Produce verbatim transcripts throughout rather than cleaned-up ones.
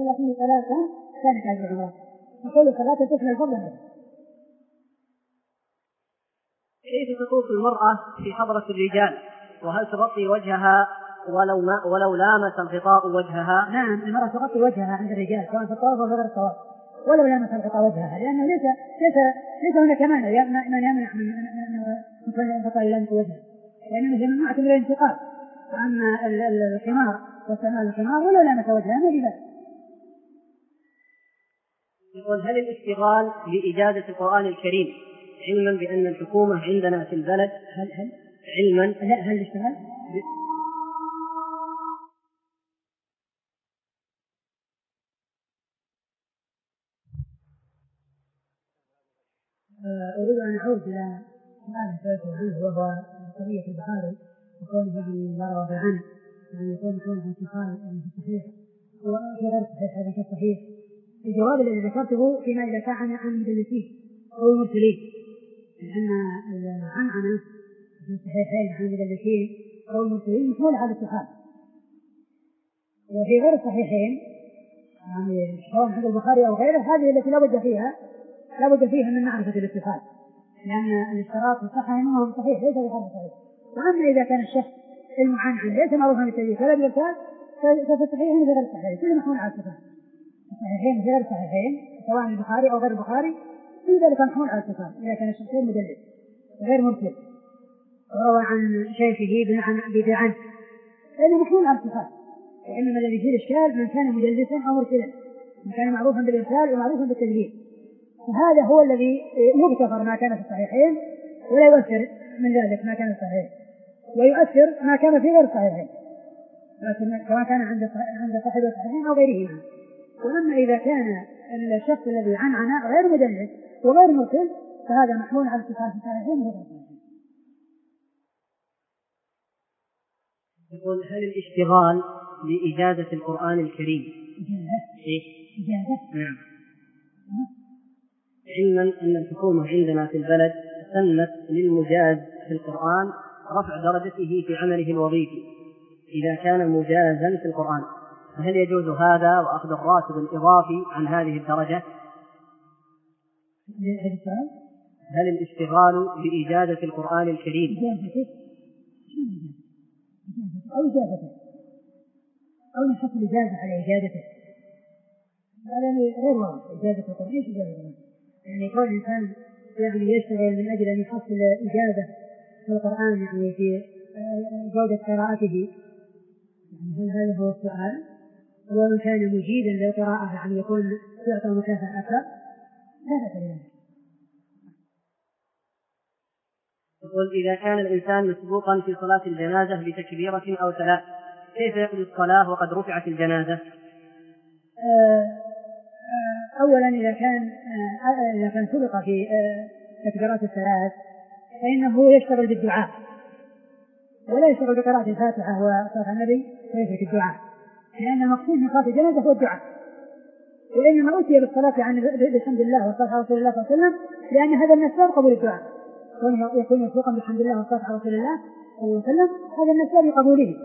صلى فيه ثلاثا كانت هذه العمرة. نقول ثلاثة تشمل الفضل منه. كيف تطوف المرأة في حضرة الرجال؟ وهل تغطي وجهها ولو ما ولو لامس الغطاء وجهها؟ نعم، المرأة تغطي وجهها عند الرجال سواء في الطواف أو غير الطواف ولو لامس الغطاء وجهها، لأنه ليس ليس ليس هناك مانع من يمنع من الغطاء لامس وجهها، لأنه ممنوع من الانتقال. أما الخمار واستعمال الخمار ولو لامس وجهها ما بذلك. يقول: هل الاشتغال بإجازة القرآن الكريم علما بأن الحكومة عندنا في البلد هل هل علما لا هل الاشتغال أريد أن أعود إلى سؤال سألته عنه وهو قضية البخاري وكونه يعني لا رغب عنه، يعني يكون يكون انتقال يعني في الصحيح وفي غير الصحيح هذا كالصحيح. الجواب الذي ذكرته فيما إذا كان عن المدلسين أو المرسلين، لأن العنعنة في الصحيحين عن المدلسين أو المرسلين محمول على الاتصال، وفي غير الصحيحين يعني سواء عند البخاري أو غيره هذه التي لا بد فيها لا بد فيها من معرفة الاتصال، لأن الاشتراط الصحة أنه صحيح ليس بحال صحيح. وأما إذا كان الشخص المعنعن ليس معروفا بالتدليس ولا بالإرسال ففي الصحيحين وغير الصحيحين كل محمول على الاتصال، الصحيحين وغير الصحيحين سواء البخاري أو غير البخاري في ذلك محمول على الاتصال. إذا كان الشخص مدلس غير مرسل وروى عن شيخه بدعا فإنه محمول على الاتصال، وإنما الذي فيه الإشكال من كان مدلسا أو مرسلا، من كان معروفا بالإرسال ومعروفا بالتدليس، فهذا هو الذي يغتفر ما كان في الصحيحين ولا يؤثر من ذلك ما كان في الصحيحين، ويؤثر ما كان في غير الصحيحين سواء كان عند عند صاحب الصحيحين أو غيرهما. وأما إذا كان الشخص الذي عنعن غير مدلس وغير مرسل فهذا محمول على اتصال في الصحيحين وغير الصحيحين. يقول: هل الاشتغال بإجازة القرآن الكريم إجازة؟ إيه؟ إجازة؟ نعم. علما أن الحكومة عندنا في البلد سنت للمجاز في القرآن رفع درجته في عمله الوظيفي إذا كان مجازا في القرآن، فهل يجوز هذا وأخذ الراتب الإضافي عن هذه الدرجة؟ هل الاشتغال بإجازة القرآن الكريم إجازته أو إجازته أو نحط الإجازة على إجازته هذا غير واضح. إجازة القرآن إيش إجازة القرآن؟ يعني يكون الإنسان يعني يشتغل من أجل أن يحصل إجازة في القرآن يعني في جودة قراءته، يعني هل هذا هو السؤال؟ ومن كان مجيدا للقراءة يعني يكون يعطى مكافأة أكثر لا بأس بذلك. يقول: إذا كان الإنسان مسبوقا في صلاة الجنازة بتكبيرة أو ثلاث كيف يقضي الصلاة وقد رفعت الجنازة؟ أولا إذا كان إذا كان سبق في تكبيرات الثلاث فإنه يشتغل بالدعاء ولا يشتغل بقراءة الفاتحة وصلاة النبي ويترك الدعاء، لأن المقصود من صلاة الجنازة هو الدعاء، وإنما أتي بالصلاة عن بحمد الله والصلاة على رسول الله صلى الله عليه وسلم لأن هذا من أسباب قبول الدعاء، يكون مسبوقا بحمد الله والصلاة على رسول الله صلى الله عليه وسلم هذا من أسباب قبوله.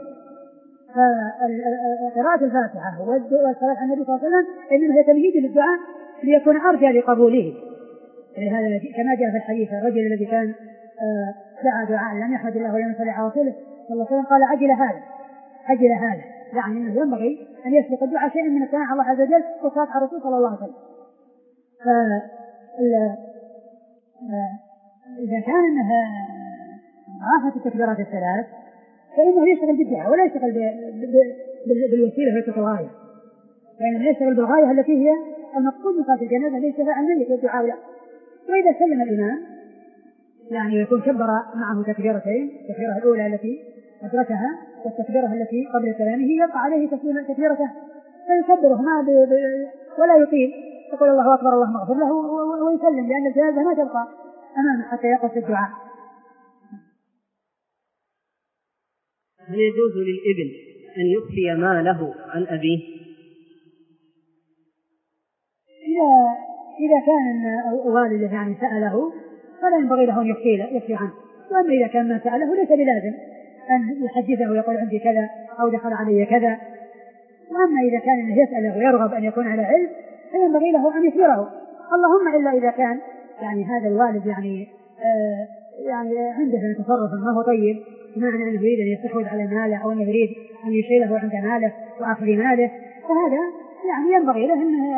فقراءة الفاتحة والصلاة على النبي صلى الله عليه وسلم إنما هي تمهيد للدعاء ليكون أرجى لقبوله. لهذا كما جاء في الحديث الرجل الذي كان دعا دعاء لم يحمد الله ولم يصلي على رسوله صلى الله عليه وسلم قال عجل هذا عجل هذا، يعني أنه ينبغي أن يسبق الدعاء شيئا من الثناء على الله عز وجل والصلاة على الرسول صلى الله عليه وسلم. فإذا كان أنها عافت التكبيرات الثلاث فإنه يشتغل بالدعاء ولا يشتغل بالوسيلة التي الغاية، وإنما يشتغل بالغاية التي هي المقصود من صلاة الجنازة ليس شفاعة الميت والدعاء له. وإذا سلم الإمام يعني يكون كبر معه تكبيرتين، التكبيرة الأولى التي أدركها والتكبيرة التي قبل كلامه يبقى عليه تكبيرته فيكبرهما ب... ب... ولا يطيل، يقول الله أكبر الله اغفر له ويسلم، لأن الجنازة ما تبقى أمامه حتى يقف الدعاء. هل يجوز للابن أن يخفي ماله عن أبيه؟ إذا إذا كان والده يعني سأله فلا ينبغي له أن يخفي عنه، وأما إذا كان ما سأله ليس بلازم أن يحدثه ويقول عندي كذا أو دخل علي كذا، وأما إذا كان أنه يسأله ويرغب أن يكون على علم فينبغي له أن يثيره، اللهم إلا إذا كان يعني هذا الوالد يعني آه يعني عنده تصرف ما هو طيب، بمعنى أنه يريد أن يستحوذ على ماله أو أنه يريد أن يشغله عند ماله وأخذ ماله، فهذا يعني ينبغي له أنه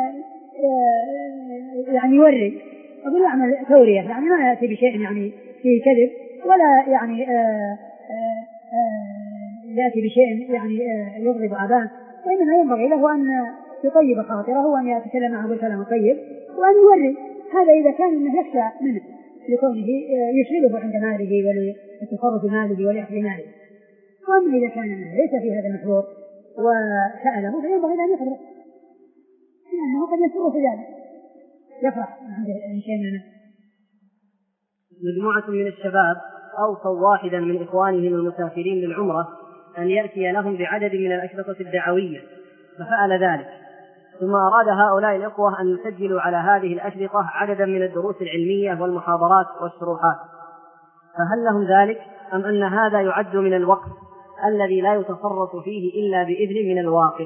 آه يعني يوري أقول يعمل تورية، يعني ما يأتي بشيء يعني فيه كذب ولا يعني آه آه آه يأتي بشيء يعني آه يغضب أباه، وإنما ينبغي له أن يطيب خاطره وأن يتكلم معه بالكلام الطيب وأن يوري. هذا إذا كان أنه يخشى منه لكونه يشغله عند ماله ولتصرف ماله ولأخذ ماله. وأما إذا كان أنه ليس في هذا المحظور وسأله فينبغي أن يخبره، لأنه قد يسره في ذلك يفرح عنده شيء من الناس. مجموعة من الشباب أوصوا واحدا من إخوانهم المسافرين للعمرة أن يأتي لهم بعدد من الأشرطة الدعوية، ففعل ذلك، ثم أراد هؤلاء الإخوة أن يسجلوا على هذه الأشرطة عددا من الدروس العلمية والمحاضرات والشروحات، فهل لهم ذلك أم أن هذا يعد من الوقت الذي لا يتصرف فيه إلا بإذن من الواقع؟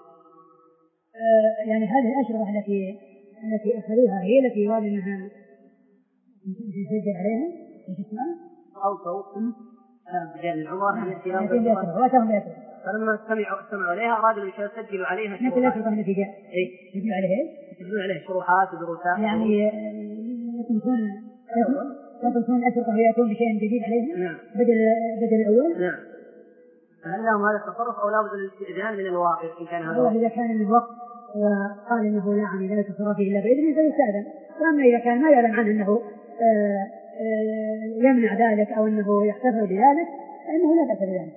آه يعني هذه الأشرطة التي التي أخذوها هي التي يراد أنها يسجل عليها أوصوا رجال العمرة أن يأتي لهم فلما سمعوا استمعوا عليها أرادوا أن يسجلوا عليها مثل الأشرطة التي جاء يسجلوا عليها يسجلوا عليها شروحات ودروسات، يعني يكون يكون الأشرطة ويأتون بشيء جديد عليها نعم. بدل بدل الأول. نعم. فهل لهم هذا التصرف أو لا بد الاستئذان من الواقع إن كان هذا؟ والله إذا كان من الوقت وقال إنه لا يعني لا يتصرف إلا بإذنه فيستأذن، وأما إذا كان ما يعلم عنه أنه آآ آآ يمنع ذلك أو أنه يحتفل بذلك فإنه لا بأس بذلك.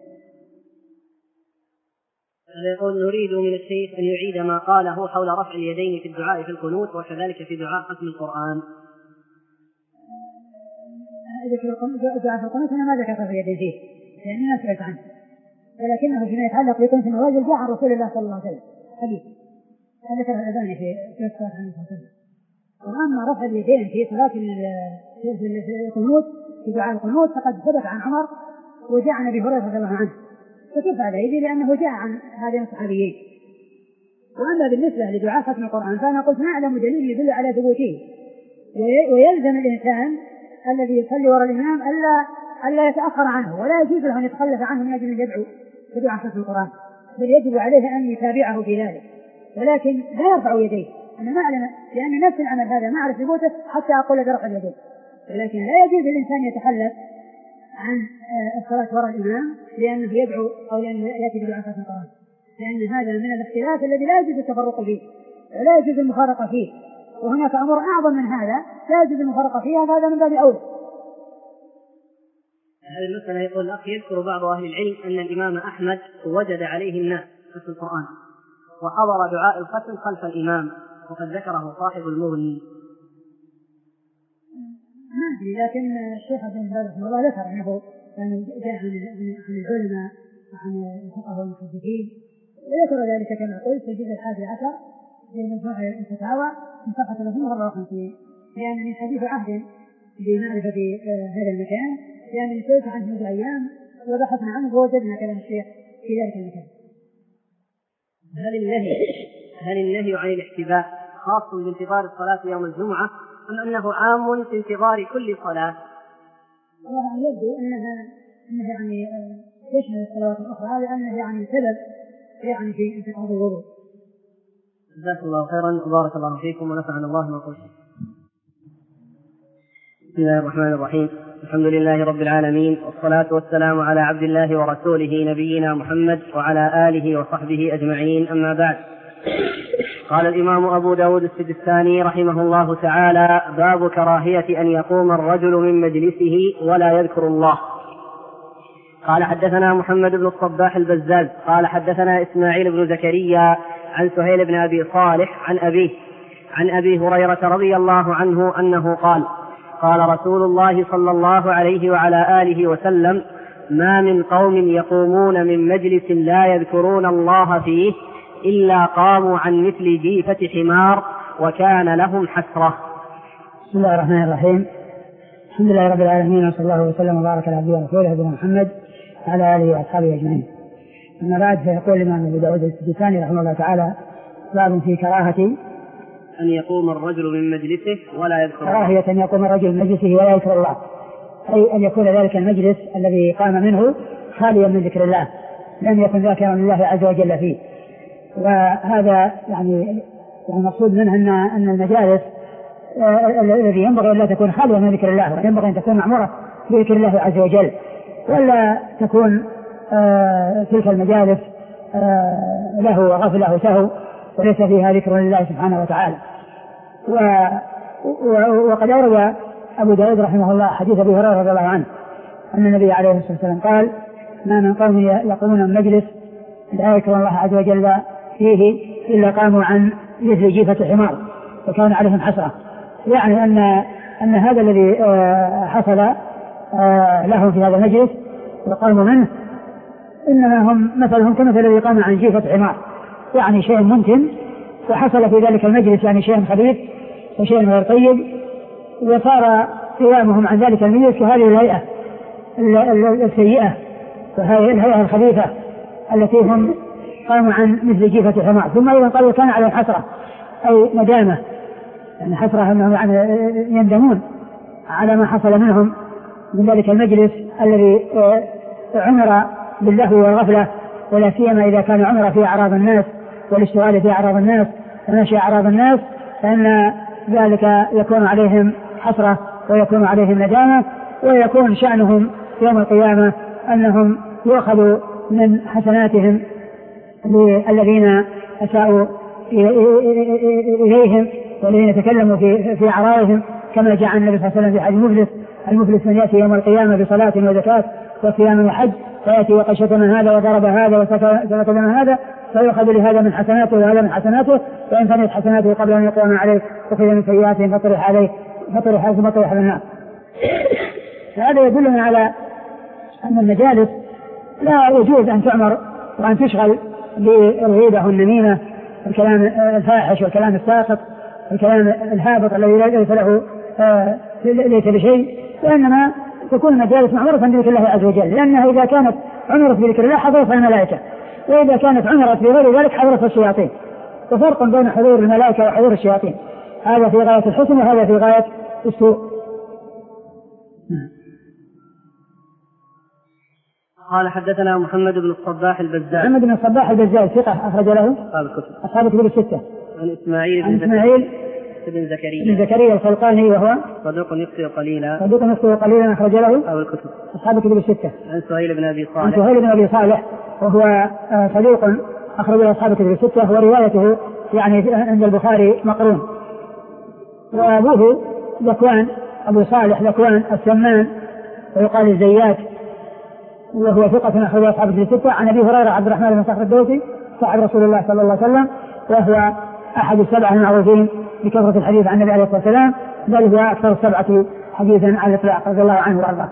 يقول نريد من الشيخ أن يعيد ما قاله حول رفع اليدين في الدعاء في القنوت وكذلك في دعاء ختم القرآن. دعاء في القنوت أنا ما ذكرت اليدين فيه لأني ما سألت عنه، ولكنه فيما يتعلق بقنوت النوازل جاء عن رسول الله صلى الله عليه وسلم حديث ذكر الأذان في الصلاة عليه الصلاة والسلام. وأما رفع اليدين في صلاة القنوت في دعاء القنوت فقد ثبت عن عمر وجاء عن أبي هريرة رضي الله عنه، فترفع الأيدي لأنه جاء عن هذين الصحابيين. وأما بالنسبة لدعاء ختم القرآن فأنا قلت نعلم دليل يدل على ثبوته، ويلزم الإنسان الذي يصلي وراء الإمام ألا ألا يتأخر عنه، ولا يجوز له أن يتخلف عنه من أجل أن يدعو بدعاء ختم القرآن، بل يجب عليه أن يتابعه في ذلك، ولكن لا يرفع يديه. أنا ما أعلم لأن نفس العمل هذا ما أعرف ثبوته حتى أقول برفع اليدين، ولكن لا يجوز للإنسان يتخلف عن الصلاة وراء الإمام لأنه يدعو أو لأنه يأتي بدعاء ختم القرآن، لأن هذا من الاختلاف الذي لا يجوز التفرق فيه ولا يجوز المفارقة فيه، وهناك أمر أعظم من هذا لا يجوز المفارقة فيها، هذا من باب أولى. هذه المسألة يقول الأخ يذكر بعض أهل العلم أن الإمام أحمد وجد عليه الناس ختم القرآن وحضر دعاء الختم خلف الإمام، وقد ذكره صاحب المغني. ما أدري، لكن الشيخ ابن باز رحمه الله ذكر أنه يعني جاء عن العلماء وعن الفقهاء والمحدثين، وذكر ذلك كما قلت في الجزء الحادي عشر في مجموعة الفتاوى من صفحة ثلاثين وأربعة وخمسين، لأن من حديث عهد بمعرفة هذا المكان، لأن سئلت عنه منذ أيام وبحثنا عنه ووجدنا كلام الشيخ في ذلك المكان. هل النهي هل النهي عن الاحتباء خاص بانتظار الصلاة يوم الجمعة أم أنه عام في انتظار كل صلاة؟ والله يبدو أنها أنها يعني تشمل الصلوات الأخرى لأنه يعني سبب يعني في انتقاض الوضوء. جزاك الله خيرا وبارك الله فيكم ونفعنا الله ما قلتم. بسم الله الرحمن الرحيم، الحمد لله رب العالمين، والصلاة والسلام على عبد الله ورسوله نبينا محمد وعلى آله وصحبه أجمعين، أما بعد. قال الإمام أبو داود السجستاني رحمه الله تعالى: باب كراهية أن يقوم الرجل من مجلسه ولا يذكر الله. قال حدثنا محمد بن الصباح البزاز قال حدثنا إسماعيل بن زكريا عن سهيل بن أبي صالح عن أبيه عن أبي هريرة رضي الله عنه أنه قال: قال رسول الله صلى الله عليه وعلى آله وسلم: ما من قوم يقومون من مجلس لا يذكرون الله فيه إلا قاموا عن مثل جيفة حمار وكان لهم حسرة. بسم الله الرحمن الرحيم، الحمد لله رب العالمين، وصلى الله وسلم وبارك على عبده ورسوله نبينا محمد وعلى آله وأصحابه أجمعين. أما بعد فيقول الإمام أبو داود السجستاني رحمه الله تعالى باب في كراهة أن يقوم الرجل من مجلسه ولا يذكر الله. كراهية أن يقوم الرجل من مجلسه ولا يذكر الله، أي أن يكون ذلك المجلس الذي قام منه خاليا من ذكر الله، لم يكن ذاكرا لله عز وجل فيه. وهذا يعني المقصود منه أن أن المجالس الذي ينبغي أن لا تكون خالية من ذكر الله، وينبغي أن تكون معمورة بذكر الله عز وجل، ولا تكون آه تلك المجالس آه له وغفله سهو وليس فيها ذكر لله سبحانه وتعالى. وقد أورد أبو داود رحمه الله حديث أبي هريرة رضي الله عنه أن النبي عليه الصلاة والسلام قال: ما من قوم يقومون من مجلس لا يذكر الله عز وجل فيه إلا قاموا عن مثل جيفة حمار وكان عليهم حسرة. يعني أن أن هذا الذي حصل لهم في هذا المجلس وقاموا منه إنما هم مثلهم كمثل الذي قام عن جيفة حمار، يعني شيء ممتن، وحصل في ذلك المجلس يعني شيء خبيث وشيء غير طيب، وصار قيامهم عن ذلك المجلس كهذه الهيئة السيئة وهذه الهيئة الخبيثة التي هم قاموا عن مثل جيفة حمار. ثم أيضا قالوا كان عليهم حسرة أي ندامة، يعني حسرة أنهم يعني يندمون على ما حصل منهم من ذلك المجلس الذي عمر باللهو والغفلة، ولا سيما إذا كان عمر في أعراض الناس والاشتغال في أعراض الناس ونشي أعراض الناس، فإن ذلك يكون عليهم حسرة ويكون عليهم ندامة، ويكون شأنهم يوم القيامة أنهم يؤخذوا من حسناتهم الذين أساءوا إليهم والذين تكلموا في في أعراضهم، كما جاء النبي صلى الله عليه وسلم في حديث المفلس: المفلس من يأتي يوم القيامة بصلاة وزكاة وصيام وحج فيأتي وقد شتم هذا وضرب هذا وسكت هذا فيؤخذ لهذا من حسناته وهذا من حسناته، وإن كانت حسناته قبل أن يقوم عليه أخذ من سيئاتهم فطرح عليه فطرح ثم طرح للنار. فهذا يدلنا على أن المجالس لا يجوز أن تعمر وأن تشغل بالغيبة والنميمة الكلام الفاحش والكلام الساقط والكلام الهابط الذي ليس له آه ليس بشيء، وإنما تكون المجالس معمورة بذكر الله عز وجل، لأنها إذا كانت عمرت بذكر الله حضرتها الملائكة، وإذا كانت عمرت بغير ذلك حضرتها الشياطين. وفرق بين حضور الملائكة وحضور الشياطين، هذا في غاية الحسن وهذا في غاية السوء. قال: حدثنا محمد بن الصباح البزاز. محمد بن الصباح البزاز ثقة أخرج له أصحاب الكتب أصحاب الكتب الستة. عن إسماعيل بن إسماعيل بن زكريا بن زكريا الخلقاني وهو صدوق يخطئ قليلا صدوق يخطئ قليلا أخرج له أصحاب الكتب أصحاب الكتب الستة. عن سهيل بن أبي صالح عن سهيل بن أبي صالح وهو صدوق أخرج له أصحاب الكتب الستة، وروايته يعني عند البخاري مقرون. وأبوه ذكوان أبو صالح ذكوان السمان ويقال الزيات، وهو ثقة أخرج أصحاب الكتب الستة. عن أبي هريرة عبد الرحمن بن صخر الدوسي صاحب رسول الله صلى الله عليه وسلم، وهو أحد السبعة المعروفين بكثرة الحديث عن النبي عليه الصلاة والسلام، بل هو أكثر السبعة حديثا على الإطلاق رضي الله عنه وأرضاه.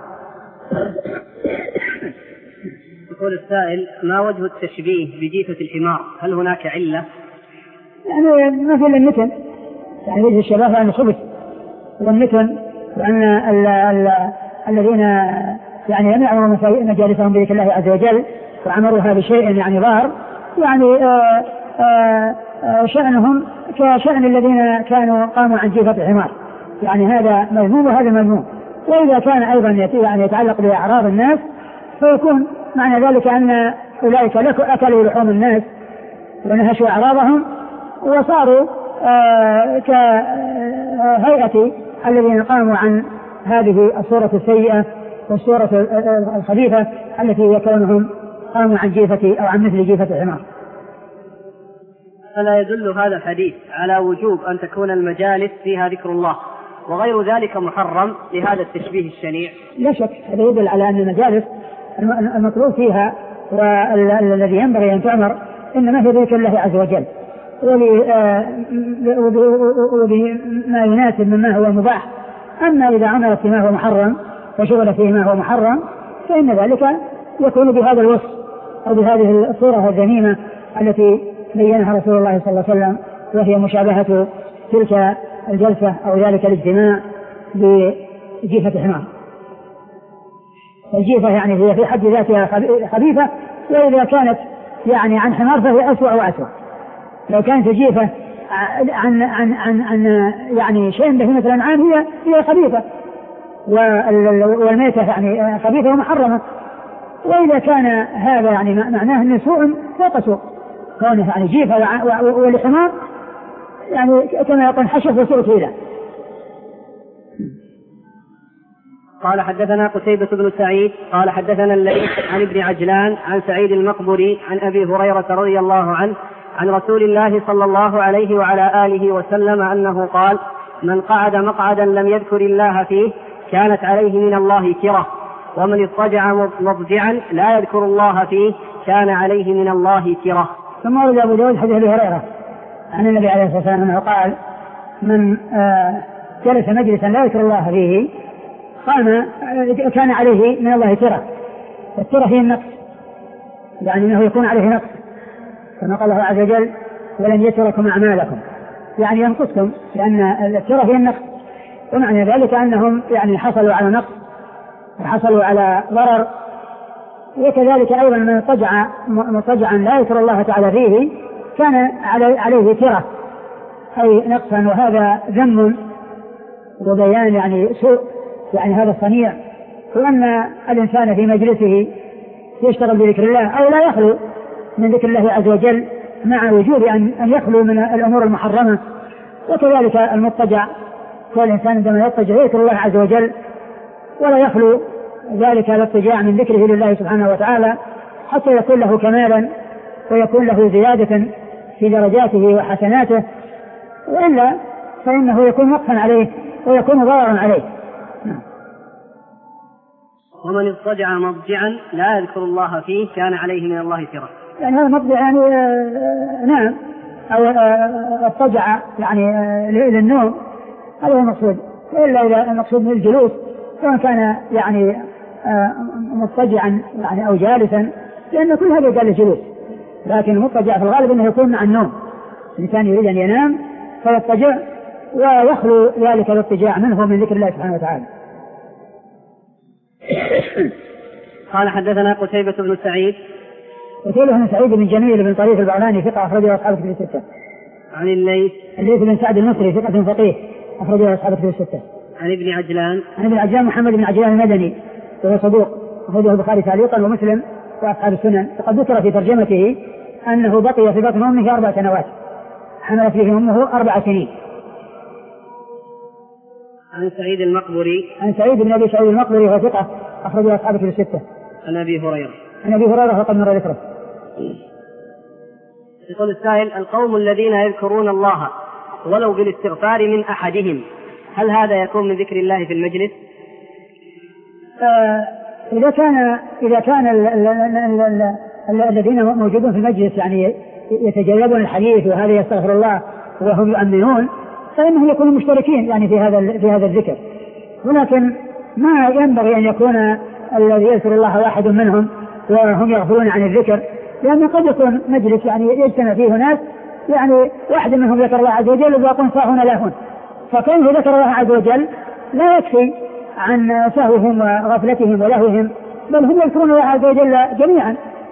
يقول السائل: ما وجه التشبيه بجيفة الحمار؟ هل هناك علة؟ يعني ما في إلا النتن، يعني وجه الشباب عن الخبث والنتن، وأن ال ال الذين يعني يمنعوا مجالسهم بذكر الله عز وجل وعمروها بشيء يعني ضار، يعني آآ آآ شأنهم كشأن الذين كانوا قاموا عن جيفة الحمار، يعني هذا مذموم وهذا مذموم. وإذا كان أيضا يعني يتعلق بأعراض الناس فيكون معنى ذلك أن أولئك أكلوا لحوم الناس ونهشوا أعراضهم وصاروا كهيئة الذين قاموا عن هذه الصورة السيئة والصورة الخبيثة التي يكونهم قاموا عن جيفة أو عن مثل جيفة الحمار. فلا يدل هذا الحديث على وجوب أن تكون المجالس فيها ذكر الله وغير ذلك محرم لهذا التشبيه الشنيع؟ لا شك، هذا يدل على أن المجالس المطلوب فيها والذي ينبغي أن تعمر إنما هي ذكر الله عز وجل وبما يناسب مما هو مباح. أما إذا عملت فيما هو محرم وشغل فيه ما هو محرم فإن ذلك يكون بهذا الوصف أو بهذه الصورة الذميمة التي بينها رسول الله صلى الله عليه وسلم، وهي مشابهة تلك الجلسة أو ذلك الاجتماع بجيفة حمار. الجيفة يعني هي في حد ذاتها خبيثة، وإذا كانت يعني عن حمار فهي أسوأ وأسوأ. لو كانت جيفة عن عن عن عن يعني شيء بهيمة الأنعام هي هي خبيثة، والميتة يعني خبيثة ومحرمة. وإذا كان هذا يعني معناه أن سوء فوق سوء، كونه يعني جيفة ولحمار يعني كما يقول حشف وسوء كيلة. قال حدثنا قتيبة بن سعيد قال حدثنا الليث عن ابن عجلان عن سعيد المقبري عن أبي هريرة رضي الله عنه عن رسول الله صلى الله عليه وعلى آله وسلم أنه قال: من قعد مقعدا لم يذكر الله فيه كانت عليه من الله كرة، ومن اضطجع مضجعا لا يذكر الله فيه كان عليه من الله كرة. ثم ورد أبو داود حديث أبي هريرة عن النبي عليه الصلاة والسلام أنه قال: من جلس مجلسا لا يذكر الله فيه قام كان عليه من الله ترى. الترى هي النقص، يعني أنه يكون عليه نقص، كما قال الله عز وجل: ولن يتركم أعمالكم، يعني ينقصكم، لأن الترى هي النقص. ومعنى ذلك أنهم يعني حصلوا على نقص وحصلوا على ضرر. وكذلك أيضا من اضطجع مضطجعا لا يذكر الله تعالى فيه كان عليه ترى أي نقصا، وهذا ذم وبيان يعني سوء يعني هذا الصنيع. وأن الإنسان في مجلسه يشتغل بذكر الله أو لا يخلو من ذكر الله عز وجل، مع وجوب أن يخلو من الأمور المحرمة. وكذلك المضطجع، والإنسان عندما يضطجع يذكر الله عز وجل ولا يخلو ذلك الاضطجاع من ذكره لله سبحانه وتعالى، حتى يكون له كمالا ويكون له زيادة في درجاته وحسناته، وإلا فإنه يكون وقفا عليه ويكون ضررا عليه. ومن اضطجع مضجعا لا يذكر الله فيه كان عليه من الله ترى. يعني هذا مضجع يعني نام أو اضطجع يعني للنوم، هذا هو المقصود. إلا إذا المقصود من الجلوس، سواء كان يعني مضطجعا يعني أو جالسا، لأن كل هذا قال الجلوس. لكن المضطجع في الغالب أنه يكون مع النوم، الإنسان يريد أن ينام فيضطجع ويخلو ذلك الاضطجاع منه من ذكر الله سبحانه وتعالى. قال حدثنا قتيبة بن سعيد قتيبة بن سعيد بن جميل بن طريف البغلاني ثقة أخرجه أصحاب الكتب الستة. عن الليث الليث بن سعد المصري ثقة فقيه أخرجه أصحاب الكتب الستة. عن ابن عجلان عن ابن عجلان محمد بن عجلان المدني وهو صدوق أخرجه البخاري تعليقا ومسلم وأصحاب السنن. وقد ذكر في ترجمته أنه بقي في بطن أمه أربع سنوات، حملت به أمه أربع سنين. عن سعيد المقبري عن سعيد بن أبي سعيد المقبري وهو ثقة أخرجه أصحاب الكتب الستة. عن أبي هريرة عن أبي هريرة وقد مر ذكره. يقول السائل: القوم الذين يذكرون الله ولو بالاستغفار من أحدهم، هل هذا يكون من ذكر الله في المجلس؟ آه إذا كان إذا كان الذين موجودون في المجلس يعني يتجاوبون الحديث وهذا يستغفر الله وهم يؤمنون، فإنهم يكونوا مشتركين يعني في هذا في هذا الذكر. ولكن ما ينبغي أن يكون الذي يذكر الله واحد منهم وهم يغفلون عن الذكر، لأن قد يكون مجلس يعني يجتمع فيه ناس يعني واحد منهم ذكر الله عز وجل وباقون ساهون لاهون، فكونه ذكر الله عز وجل لا يكفي عن سهوهم وغفلتهم ولهوهم، بل هم يذكرون الله عز وجل جميعا.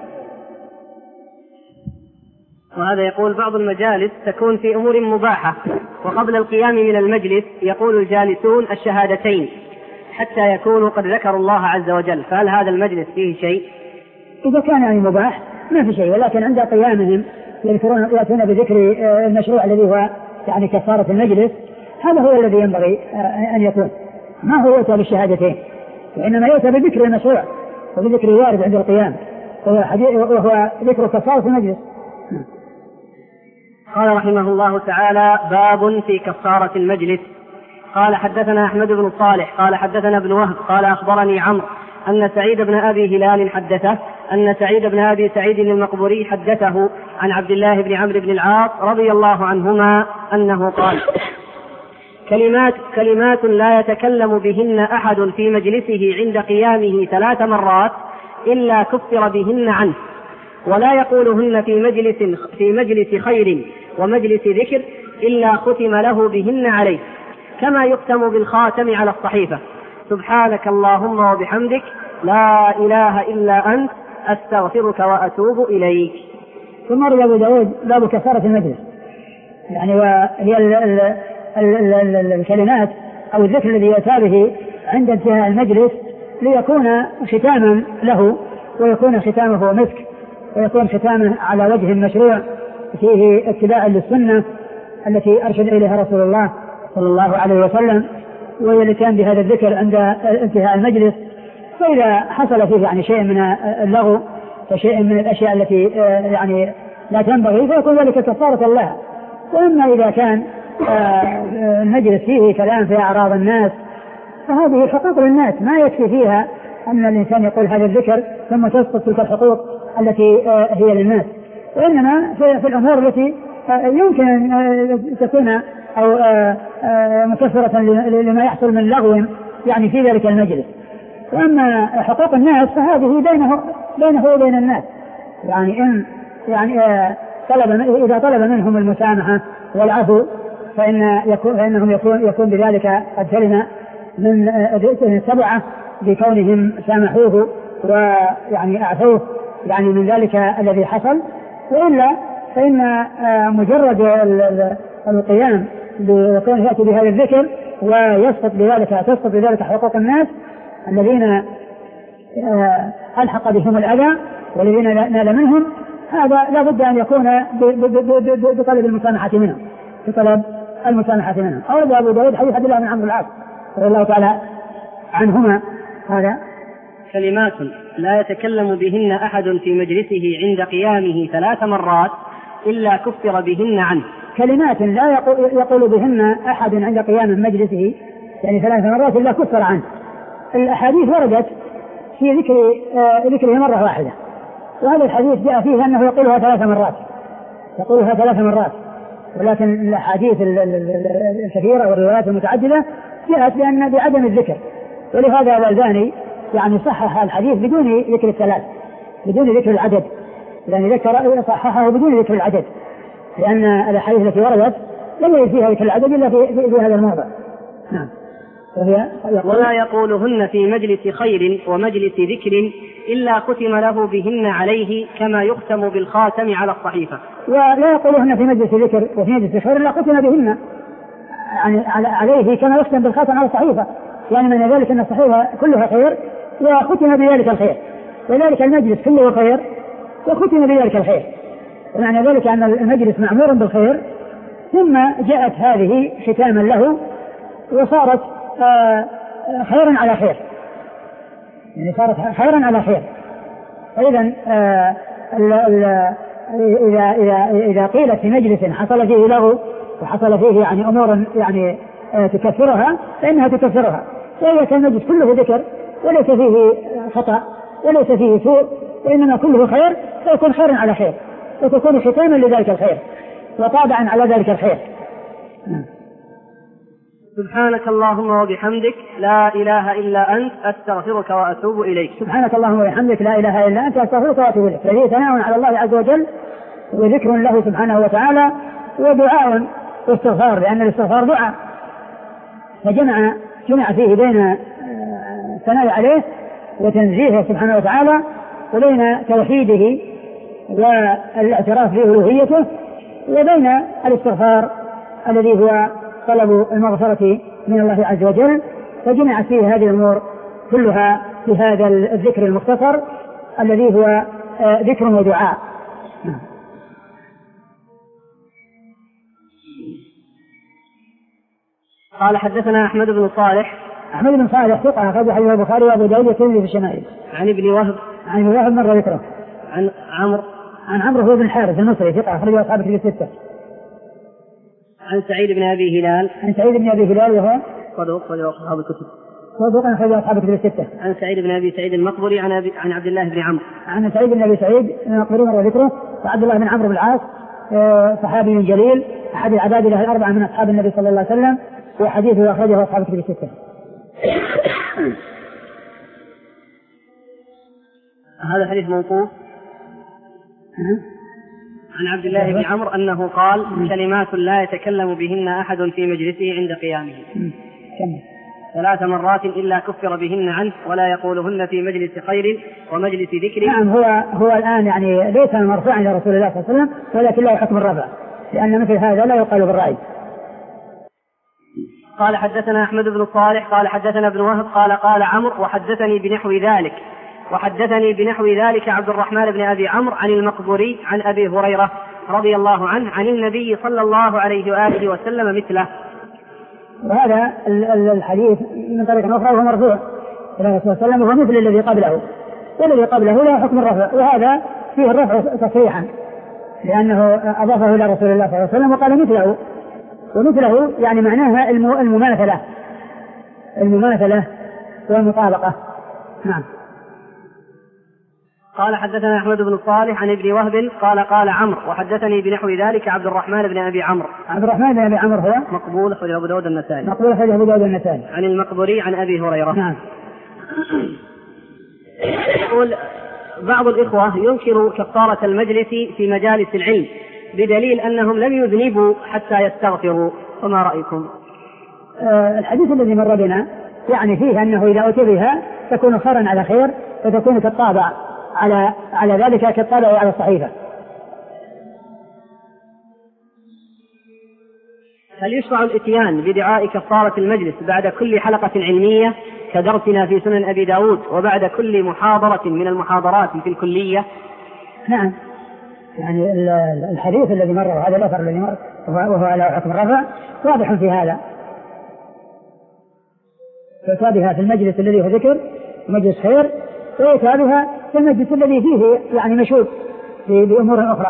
وهذا يقول: بعض المجالس تكون في أمور مباحة، وقبل القيام من المجلس يقول الجالسون الشهادتين حتى يكونوا قد ذكروا الله عز وجل، فهل هذا المجلس فيه شيء؟ إذا كان يعني مباح ما في شيء، ولكن عند قيامهم يذكرون يأتون بذكر المشروع الذي هو يعني كفارة المجلس، هذا هو الذي ينبغي أن يكون، ما هو يؤتى بالشهادتين، وإنما يؤتى بذكر المشروع وبذكر الوارد عند القيام، وهو ذكر كفارة المجلس. قال رحمه الله تعالى: باب في كفارة المجلس. قال حدثنا أحمد بن صالح قال حدثنا ابن وهب قال أخبرني عمرو أن سعيد بن أبي هلال حدثه أن سعيد بن أبي سعيد المقبري حدثه عن عبد الله بن عمرو بن العاص رضي الله عنهما أنه قال: كلمات كلمات لا يتكلم بهن أحد في مجلسه عند قيامه ثلاث مرات إلا كفر بهن عنه، ولا يقولهن في مجلس في مجلس خير ومجلس ذكر إلا ختم له بهن عليه، كما يختم بالخاتم على الصحيفة: سبحانك اللهم وبحمدك لا إله إلا أنت أستغفرك وأتوب إليك. ثم ورد أبو داود باب كفارة المجلس، يعني وهي ال ال ال ال ال الكلمات أو الذكر الذي يأتى به عند انتهاء المجلس ليكون ختاما له، ويكون ختامه مسك، ويكون ختامه على وجه مشروع فيه اتباع للسنة التي أرشد إليها رسول الله صلى الله عليه وسلم، وهي اللي كان بهذا الذكر عند انتهاء المجلس. فإذا حصل فيه يعني شيء من اللغو وشيء من الأشياء التي يعني لا تنبغي فيكون ذلك كفارة لها. وأما إذا كان المجلس فيه كلام في أعراض الناس فهذه حقوق للناس، ما يكفي فيها أن الإنسان يقول هذا الذكر ثم تسقط تلك الحقوق التي هي للناس، وإنما في الأمور التي يمكن أن تكون أو مكفرة لما يحصل من لغو يعني في ذلك المجلس. وأما حقوق الناس فهذه بينه بينه وبين الناس، يعني إن يعني طلب إذا طلب منهم المسامحة والعفو فإن يكون فإنهم يكون يكون بذلك قد سلم من السبعة بكونهم سامحوه ويعني أعفوه يعني من ذلك الذي حصل. وإلا فإن مجرد القيام بكون يأتي بهذا الذكر ويسقط بذلك تسقط بذلك حقوق الناس الذين ألحق بهم الأذى والذين نال منهم، هذا لا بد أن يكون بطلب المسامحة منهم بطلب المسامحة منهم. أورد أبو داود حديث عبد الله بن عمرو العاص رضي الله تعالى عنهما هذا: كلمات لا يتكلم بهن أحد في مجلسه عند قيامه ثلاث مرات إلا كفر بهن عنه. كلمات لا يقول بهن أحد عند قيام مجلسه يعني ثلاث مرات إلا كفر عنه. الأحاديث وردت في ذكر ذكره مرة واحدة، وهذا الحديث جاء فيه أنه يقولها ثلاث مرات يقولها ثلاث مرات ولكن الأحاديث الكثيرة والروايات المتعددة جاءت بأن بعدم الذكر، ولهذا الألباني يعني صحح الحديث بدون ذكر الثلاث بدون ذكر العدد، يعني ذكر صححه بدون ذكر العدد، لأن الأحاديث التي وردت لم يرد فيها ذكر العدد إلا في, في, في هذا الموضع. نعم. ولا يقولهن في مجلس خير ومجلس ذكر إلا ختم له بهن عليه كما يختم بالخاتم على الصحيفة. ولا يقولهن في مجلس ذكر وفي مجلس خير إلا ختم بهن يعني عليه كما يختم بالخاتم على الصحيفة، يعني من ذلك أن الصحيفة كلها خير وختم بذلك الخير، وذلك المجلس كله خير وختم بذلك الخير، ومعنى ذلك أن المجلس معمور بالخير ثم جاءت هذه ختاما له وصارت آه خيرا على خير، يعني صارت خيرا على خير. فإذا آه إذا إذا إذا قيلت في مجلس حصل فيه لغو وحصل فيه يعني أمور يعني آه تكفرها فإنها تكفرها، وإذا كان المجلس كله ذكر وليس فيه خطأ وليس فيه سوء وإنما كله خير فيكون خيرا على خير وتكون ختاما لذلك الخير وطابعا على ذلك الخير. سبحانك اللهم وبحمدك لا إله إلا أنت أستغفرك وأتوب إليك. سبحانك اللهم وبحمدك لا إله إلا أنت أستغفرك وأتوب إليك. فهي ثناء على الله عز وجل وذكر له سبحانه وتعالى ودعاء واستغفار، لأن الاستغفار دعاء، فجمع جمع فيه بين الثناء عليه وتنزيهه سبحانه وتعالى وبين توحيده والاعتراف بألوهيته وبين الاستغفار الذي هو طلب المغفرة من الله عز وجل، فجمعت فيه هذه الأمور كلها في هذا الذكر المختصر الذي هو ذكر ودعاء. قال حدثنا أحمد بن صالح. أحمد بن صالح ثقة أخرج حديث البخاري وأبو داود والترمذي في الشمائل. عن ابن وهب. عن ابن وهب مرة ذكره. عن عمرو. عن عمرو هو بن الحارث المصري ثقة أخرج أصحاب الكتب الستة. عن سعيد بن أبي هلال. عن سعيد بن أبي هلال وهو صدوق أخرج أصحاب الكتب. صدوق أخرج أصحاب الكتب الستة. عن سعيد بن أبي سعيد المقبري عن أبي عن عبد الله بن عمرو. عن سعيد بن أبي سعيد المقبري مرة ذكره وعبد الله بن عمرو بن العاص صحابي جليل أحد العباد له الأربعة من أصحاب النبي صلى الله عليه وسلم، وحديثه أخرجه أصحاب الكتب الستة. هذا حديث موقوف عن عبد الله بن عمرو أنه قال: كلمات لا يتكلم بهن أحد في مجلسه عند قيامه. ثلاث مرات إلا كفر بهن عنه ولا يقولهن في مجلس خير ومجلس ذكر. نعم هو هو الآن يعني ليس مرفوعا إلى رسول الله صلى الله عليه وسلم ولكن لا حكم الرفع لأن مثل هذا لا يقال بالرأي. قال حدثنا أحمد بن صالح قال حدثنا ابن وهب قال قال عمرو وحدثني بنحو ذلك وحدثني بنحو ذلك عبد الرحمن بن أبي عمرو عن المقبوري عن أبي هريرة رضي الله عنه عن النبي صلى الله عليه وآله وسلم مثله. وهذا الحديث من طريقة أخرى وهو مرفوع إلى الرسول صلى الله عليه وسلم وهو مثل الذي قبله والذي قبله لا حكم الرفع وهذا فيه الرفع تصريحا لأنه أضافه إلى رسول الله صلى الله عليه وسلم وقال مثله ومثله يعني معناها المماثلة المماثلة والمطابقة. نعم. قال حدثنا أحمد بن صالح عن ابن وهب قال قال عمرو وحدثني بنحو ذلك عبد الرحمن بن أبي عمرو. عبد الرحمن بن أبي عمرو هو مقبول أخرج أبو داود النسائي. مقبول أخرج أبو داود النسائي. عن المقبوري عن أبي هريرة. نعم. يقول بعض الإخوة ينكر كفارة المجلس في مجالس العلم بدليل أنهم لم يذنبوا حتى يستغفروا وما رأيكم؟ آه الحديث الذي مر بنا يعني فيه أنه إذا أتي بها تكون خيرا على خير وتكون كالطابع على على ذلك كالطابع على الصحيفة. هل يشرع الاتيان بدعاء كفارة المجلس بعد كل حلقة علمية كدرسنا في سنن أبي داود وبعد كل محاضرة من المحاضرات في الكلية؟ نعم يعني الحديث الذي مر وهذا الأثر الذي مر وهو على حكم الرفع واضح في هذا يتابها في المجلس الذي هو ذكر مجلس خير ويتابها في المجلس الذي فيه يعني مشهود بأمور أخرى.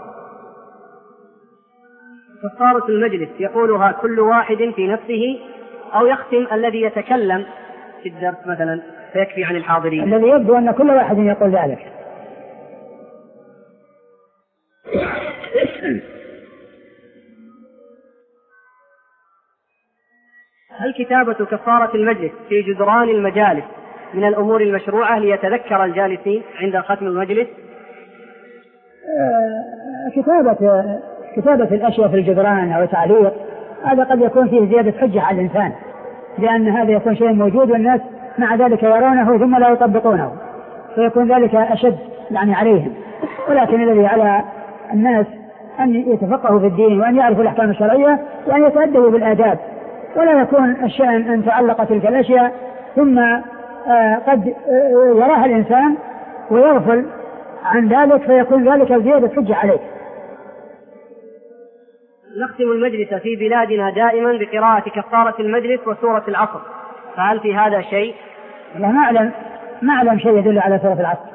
كفارة المجلس يقولها كل واحد في نفسه أو يختم الذي يتكلم في الدرس مثلا فيكفي عن الحاضرين؟ الذي يبدو أن كل واحد يقول ذلك. هل كتابة كفارة المجلس في جدران المجالس من الأمور المشروعة ليتذكر الجالسين عند ختم المجلس؟ آه كتابة كتابة الأشياء في الجدران أو تعليق هذا قد يكون فيه زيادة حجة على الإنسان لأن هذا يكون شيء موجود والناس مع ذلك يرونه ثم لا يطبقونه فيكون ذلك أشد يعني عليهم. ولكن الذي على الناس أن يتفقهوا في الدين وأن يعرفوا الأحكام الشرعية وأن يتأدبوا بالآداب ولا يكون الشأن أن تعلق تلك الأشياء ثم آه قد آه يراها الإنسان ويغفل عن ذلك فيكون ذلك زيادة حجة عليه. نختم المجلس في بلادنا دائما بقراءة كفارة المجلس وسورة العصر فهل في هذا شيء؟ لا ما أعلم ما أعلم شيء يدل على سورة العصر.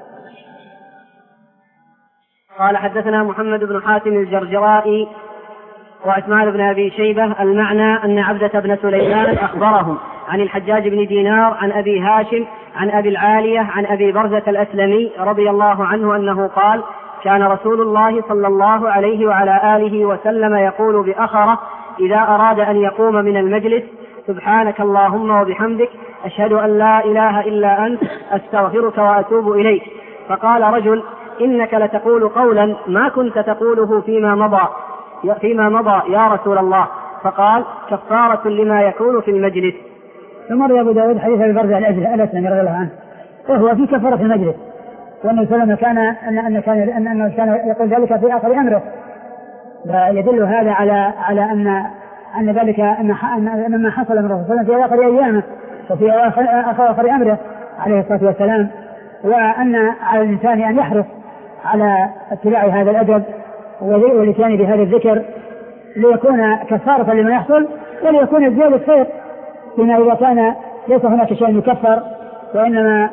قال حدثنا محمد بن حاتم الجرجرائي وعثمان بن أبي شيبة المعنى أن عبدة بن سليمان أخبرهم عن الحجاج بن دينار عن أبي هاشم عن أبي العالية عن أبي برزة الأسلمي رضي الله عنه أنه قال كان رسول الله صلى الله عليه وعلى آله وسلم يقول بأخره إذا أراد أن يقوم من المجلس سبحانك اللهم وبحمدك أشهد أن لا إله إلا أنت أستغفرك وأتوب إليك. فقال رجل إنك لتقول قولا ما كنت تقوله فيما مضى فيما مضى يا رسول الله. فقال كفارة لما يكون في المجلس. ثم روى أبو داود حديث أبي برزة الأسلمي رضي الله عنه وهو في كفارة المجلس وأنه سلم كان أن أن كان أن أنه كان يقول ذلك في آخر أمره ويدل هذا على على أن أن ذلك أن أن ما حصل من الرسول صلى الله عليه وسلم في آخر أيامه وفي آخر آخر أمره عليه الصلاة والسلام وأن على الإنسان أن يحرص على اتباع هذا الأدب والإتيان بهذا الذكر ليكون كفارة لما يحصل وليكون زيادة خير فيما إذا كان ليس هناك شيء يكفر وإنما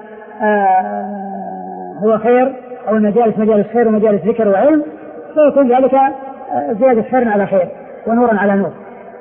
هو خير أو المجالس مجالس خير ومجالس ذكر وعلم فيكون ذلك زيادة خير على خير ونورا على نور.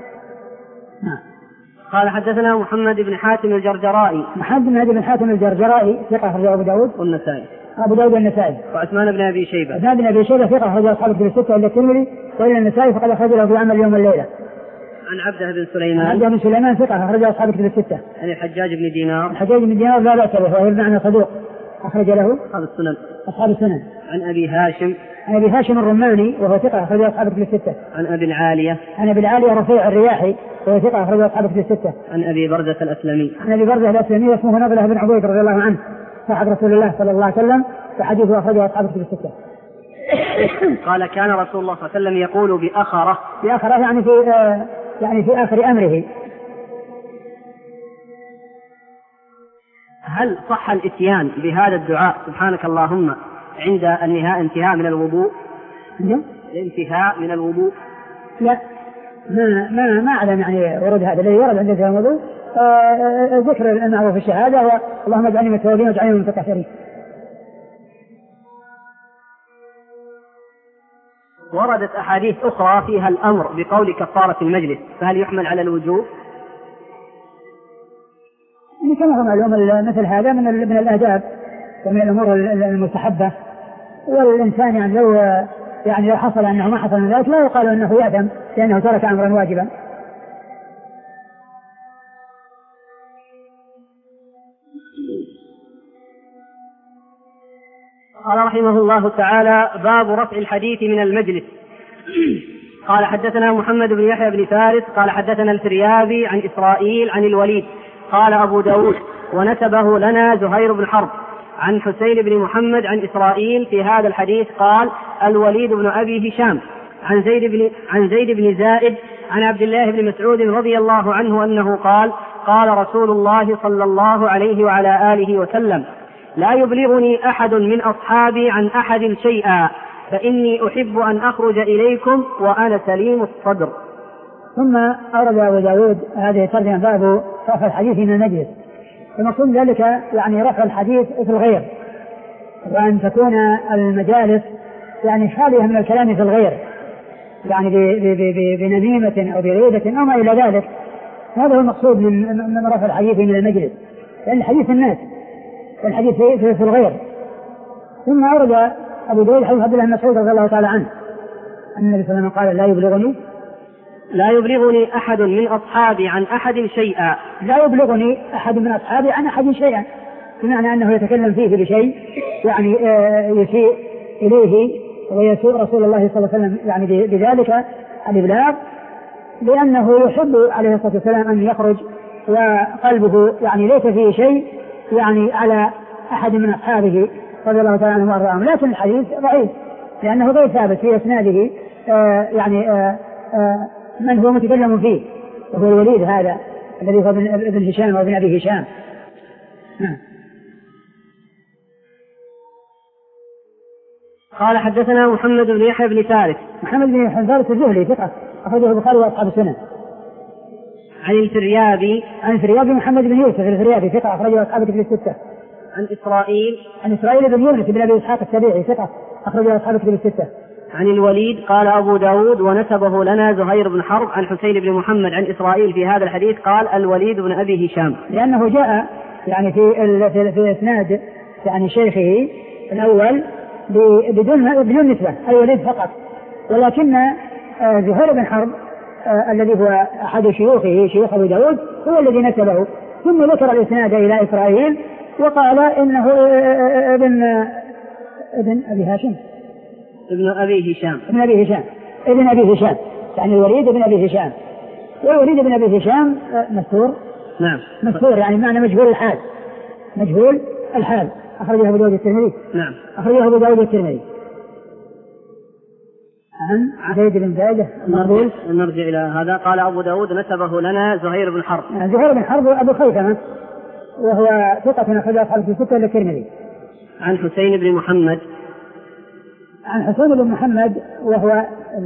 قال حدثنا محمد بن حاتم الجرجرائي محمد بن حاتم الجرجرائي ثقة أخرجه أبو داود والنسائي أبو داود والنسائي وعثمان بن أبي شيبة عثمان بن أبي شيبة ثقة أخرجه أصحاب الكتب الستة إلا الترمذي وإلى النسائي فقد أخرج له في عمل اليوم والليلة. عن عبده بن سليمان عبده بن سليمان ثقة أخرجه أصحاب الكتب الستة. عن الحجاج بن دينار الحجاج بن دينار لا بأس به وهو ابن عن صدوق أخرج له أصحاب السنن أصحاب السنن. عن أبي هاشم عن أبي هاشم الرماني وهو ثقة أخرجه أصحاب الكتب الستة. عن أبي العالية عن أبي العالية رفيع الرياحي وهو ثقة أخرجه أصحاب الكتب الستة. عن أبي برزة الأسلمي. عن أبي برزة الأسلمي اسمه نضلة بن عبيد رضي الله عنه صاحب رسول الله صلى الله عليه وسلم وحديثه أخرجه أصحاب الكتب الستة. قال كان رسول الله صلى الله عليه وسلم يقول بأخرة. بأخرة يعني في آه يعني في آخر أمره. هل صح الإتيان بهذا الدعاء سبحانك اللهم عند النهاء انتهاء من الوضوء؟ الانتهاء من الوضوء؟ لا ما ما ما أعلم يعني ورد هذا الذي ورد عند انتهاء الوضوء آه ذكر المعروف في الشهادة اللهم اجعلني من التوابين واجعلني من المتطهرين. وردت أحاديث أخرى فيها الأمر بقول كفارة المجلس، فهل يحمل على الوجوب؟ يعني كما هو معلوم مثل هذا من من الآداب ومن الأمور المستحبة، والإنسان يعني لو يعني لو حصل أنه ما حصل من ذلك لا يقال أنه يأثم لأنه ترك أمرا واجبا. قال رحمه الله تعالى: باب رفع الحديث من المجلس. قال حدثنا محمد بن يحيى بن فارس قال حدثنا الفريابي عن إسرائيل عن الوليد قال أبو داود ونسبه لنا زهير بن حرب عن حسين بن محمد عن إسرائيل في هذا الحديث قال الوليد بن أبي هشام عن زيد بن, عن زيد بن زائد عن عبد الله بن مسعود رضي الله عنه أنه قال قال رسول الله صلى الله عليه وعلى آله وسلم: لا يبلغني أحد من أصحابي عن أحد شيئا فإني أحب أن أخرج إليكم وأنا سليم الصدر. ثم أورد أبو داود هذه الترجمة باب رفع الحديث من المجلس. المقصود ذلك يعني رفع الحديث في الغير، وأن تكون المجالس يعني خالية من الكلام في الغير، يعني بنميمة أو بغيبة أو ما إلى ذلك. هذا هو المقصود من من رفع الحديث من المجلس، لأن الحديث الناس والحديث في, في الغير. ثم أورد أبو داود حديث عبد الله بن مسعود رضي الله تعالى عنه أن النبي صلى الله عليه وسلم قال: لا يبلغني لا يبلغني أحد من أصحابي عن أحد شيئا. لا يبلغني أحد من أصحابي عن أحد شيئا، بمعنى أنه يتكلم فيه بشيء يعني يسيء إليه ويسوء رسول الله صلى الله عليه وسلم يعني بذلك الإبلاغ، لأنه يحب عليه الصلاة والسلام أن يخرج وقلبه يعني ليس فيه شيء يعني على أحد من أصحابه رضي الله تعالى عنهم وأرضاهم. لكن الحديث ضعيف لأنه غير ثابت في إسناده آه يعني آه آه من هو متكلم فيه، وهو الوليد هذا الذي هو ابن هشام وابن أبي هشام. قال حدثنا محمد بن يحيى بن فارس. محمد بن يحيى بن فارس الزهري ثقة أخرجه البخاري وأصحاب السنن. عن الفريابي عن الفريابي محمد بن يوسف الفريابي ثقة أخرجه أصحاب الكتب الستة. عن إسرائيل عن إسرائيل بن يونس بن أبي إسحاق السبيعي ثقة أخرجه أصحاب الكتب الستة. عن الوليد قال أبو داود ونسبه لنا زهير بن حرب عن حسين بن محمد عن إسرائيل في هذا الحديث قال الوليد بن أبي هشام، لأنه جاء يعني في في, في إسناد يعني شيخه الأول بدون بدون نسبة الوليد فقط، ولكن زهير بن حرب آه الذي هو أحد شيوخه شيوخ أبي داود هو الذي نسبه، ثم ذكر الإسناد إلى إسرائيل وقال إنه ابن ابن أبي هاشم ابن أبي هشام ابن أبي هشام ابن أبي هشام يعني الوليد ابن أبي هشام. والوليد ابن أبي هشام مستور. نعم مستور يعني معنى مجهول الحال، مجهول الحال. أخرجه أبو داود الترمذي. نعم أخرجه أبو داود الترمذي. عن زيد بن زائدة المقبول. نرجع إلى هذا. قال أبو داود نسبه لنا زهير بن حرب. زهير بن حرب أبو خيثمة وهو ثقة أخرجه أصحاب الستة الترمذي. عن حسين بن محمد. عن حسين بن محمد وهو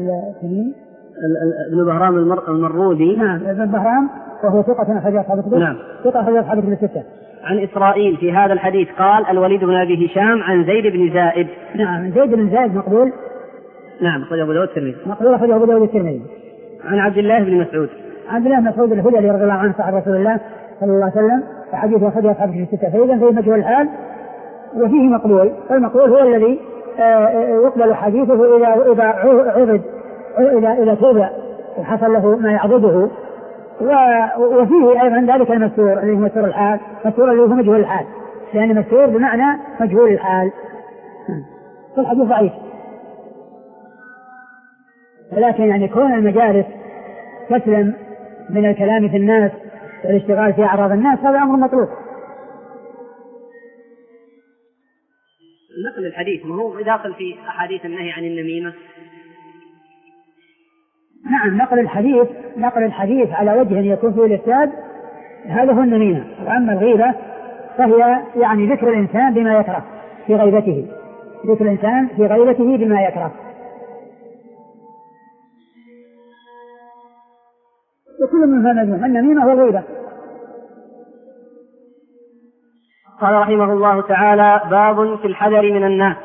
ابن بهرام المروزي. نعم ابن بهرام وهو ثقة أخرجه أصحاب الستة. نعم ثقة أخرجه أصحاب الستة. عن إسرائيل في هذا الحديث قال الوليد بن أبي هشام عن زيد بن زائد. نعم زيد بن زائد مقبول. نعم أخرجه أبو داود الترمذي. مقبول أخرجه أبو داود الترمذي. عن عبد الله بن مسعود. عبد الله بن مسعود الهذلي رضي الله عنه صاحب رسول الله صلى الله عليه وسلم وحديثه أخرجه أصحاب الستة. فإذا فيه مجهول الحال وفيه مقبول. المقبول هو الذي يقبل حديثه إذا إذا عبد إذا إذا توب وحصل له ما يعبده. وفيه أيضا ذلك المستور الذي هو مستور الحال، مستور الذي هو مجهول الحال، لأن مستور بمعنى مجهول الحال. فالحديث ضعيف، ولكن يعني كون المجالس تسلم من الكلام في الناس والاشتغال في أعراض الناس، هذا أمر مطلوب. نقل الحديث ما هو داخل في أحاديث النهي عن النميمة؟ نعم، نقل الحديث نقل الحديث على وجه يكون فيه الإفساد هذا هو النميمة. وأما الغيبة فهي يعني ذكر الإنسان بما يكره في غيبته، ذكر الإنسان في غيبته بما يكره. وكل من هذا مذموم، النميمة والغيبة. قال رحمه الله تعالى: باب في الحذر من الناس.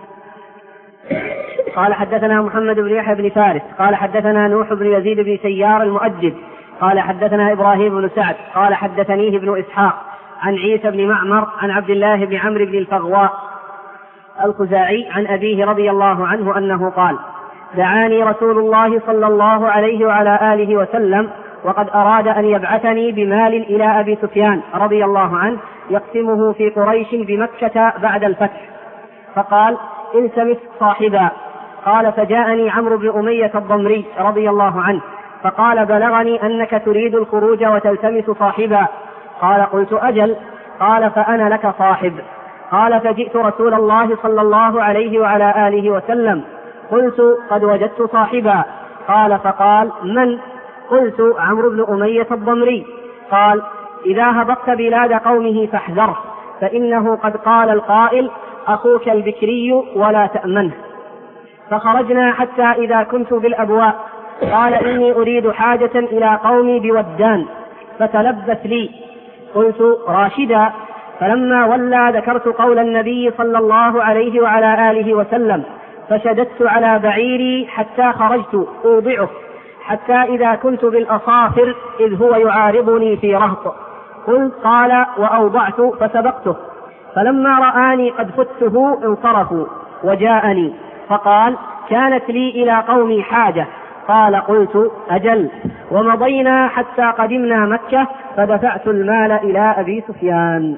قال حدثنا محمد بن يحيى بن فارس قال حدثنا نوح بن يزيد بن سيار المؤدب قال حدثنا إبراهيم بن سعد قال حدثنيه ابن إسحاق عن عيسى بن معمر عن عبد الله بن عمرو بن الفغواء الخزاعي عن أبيه رضي الله عنه أنه قال: دعاني رسول الله صلى الله عليه وعلى آله وسلم وقد أراد أن يبعثني بمال إلى أبي سفيان رضي الله عنه يقسمه في قريش بمكة بعد الفتح، فقال: التمس صاحبا. قال: فجاءني عمرو بن أمية الضمري رضي الله عنه فقال: بلغني أنك تريد الخروج وتلتمس صاحبا. قال: قلت: أجل. قال: فأنا لك صاحب. قال: فجئت رسول الله صلى الله عليه وعلى آله وسلم قلت: قد وجدت صاحبا. قال: فقال: من؟ قلت: عمرو بن أمية الضمري. قال: إذا هبطت بلاد قومه فاحذره، فإنه قد قال القائل: أخوك البكري ولا تأمنه. فخرجنا حتى إذا كنت بالأبواء قال: إني أريد حاجة إلى قومي بودان فتلبس لي. قلت: راشدا. فلما ولى ذكرت قول النبي صلى الله عليه وعلى آله وسلم فشددت على بعيري حتى خرجت أوضعه، حتى إذا كنت بالأصافر إذ هو يعارضني في رهط. قلت: قال: وأوضعت فسبقته، فلما رآني قد فتته انصرفوا وجاءني فقال: كانت لي إلى قومي حاجة. قال: قلت: أجل. ومضينا حتى قدمنا مكة فدفعت المال إلى أبي سفيان.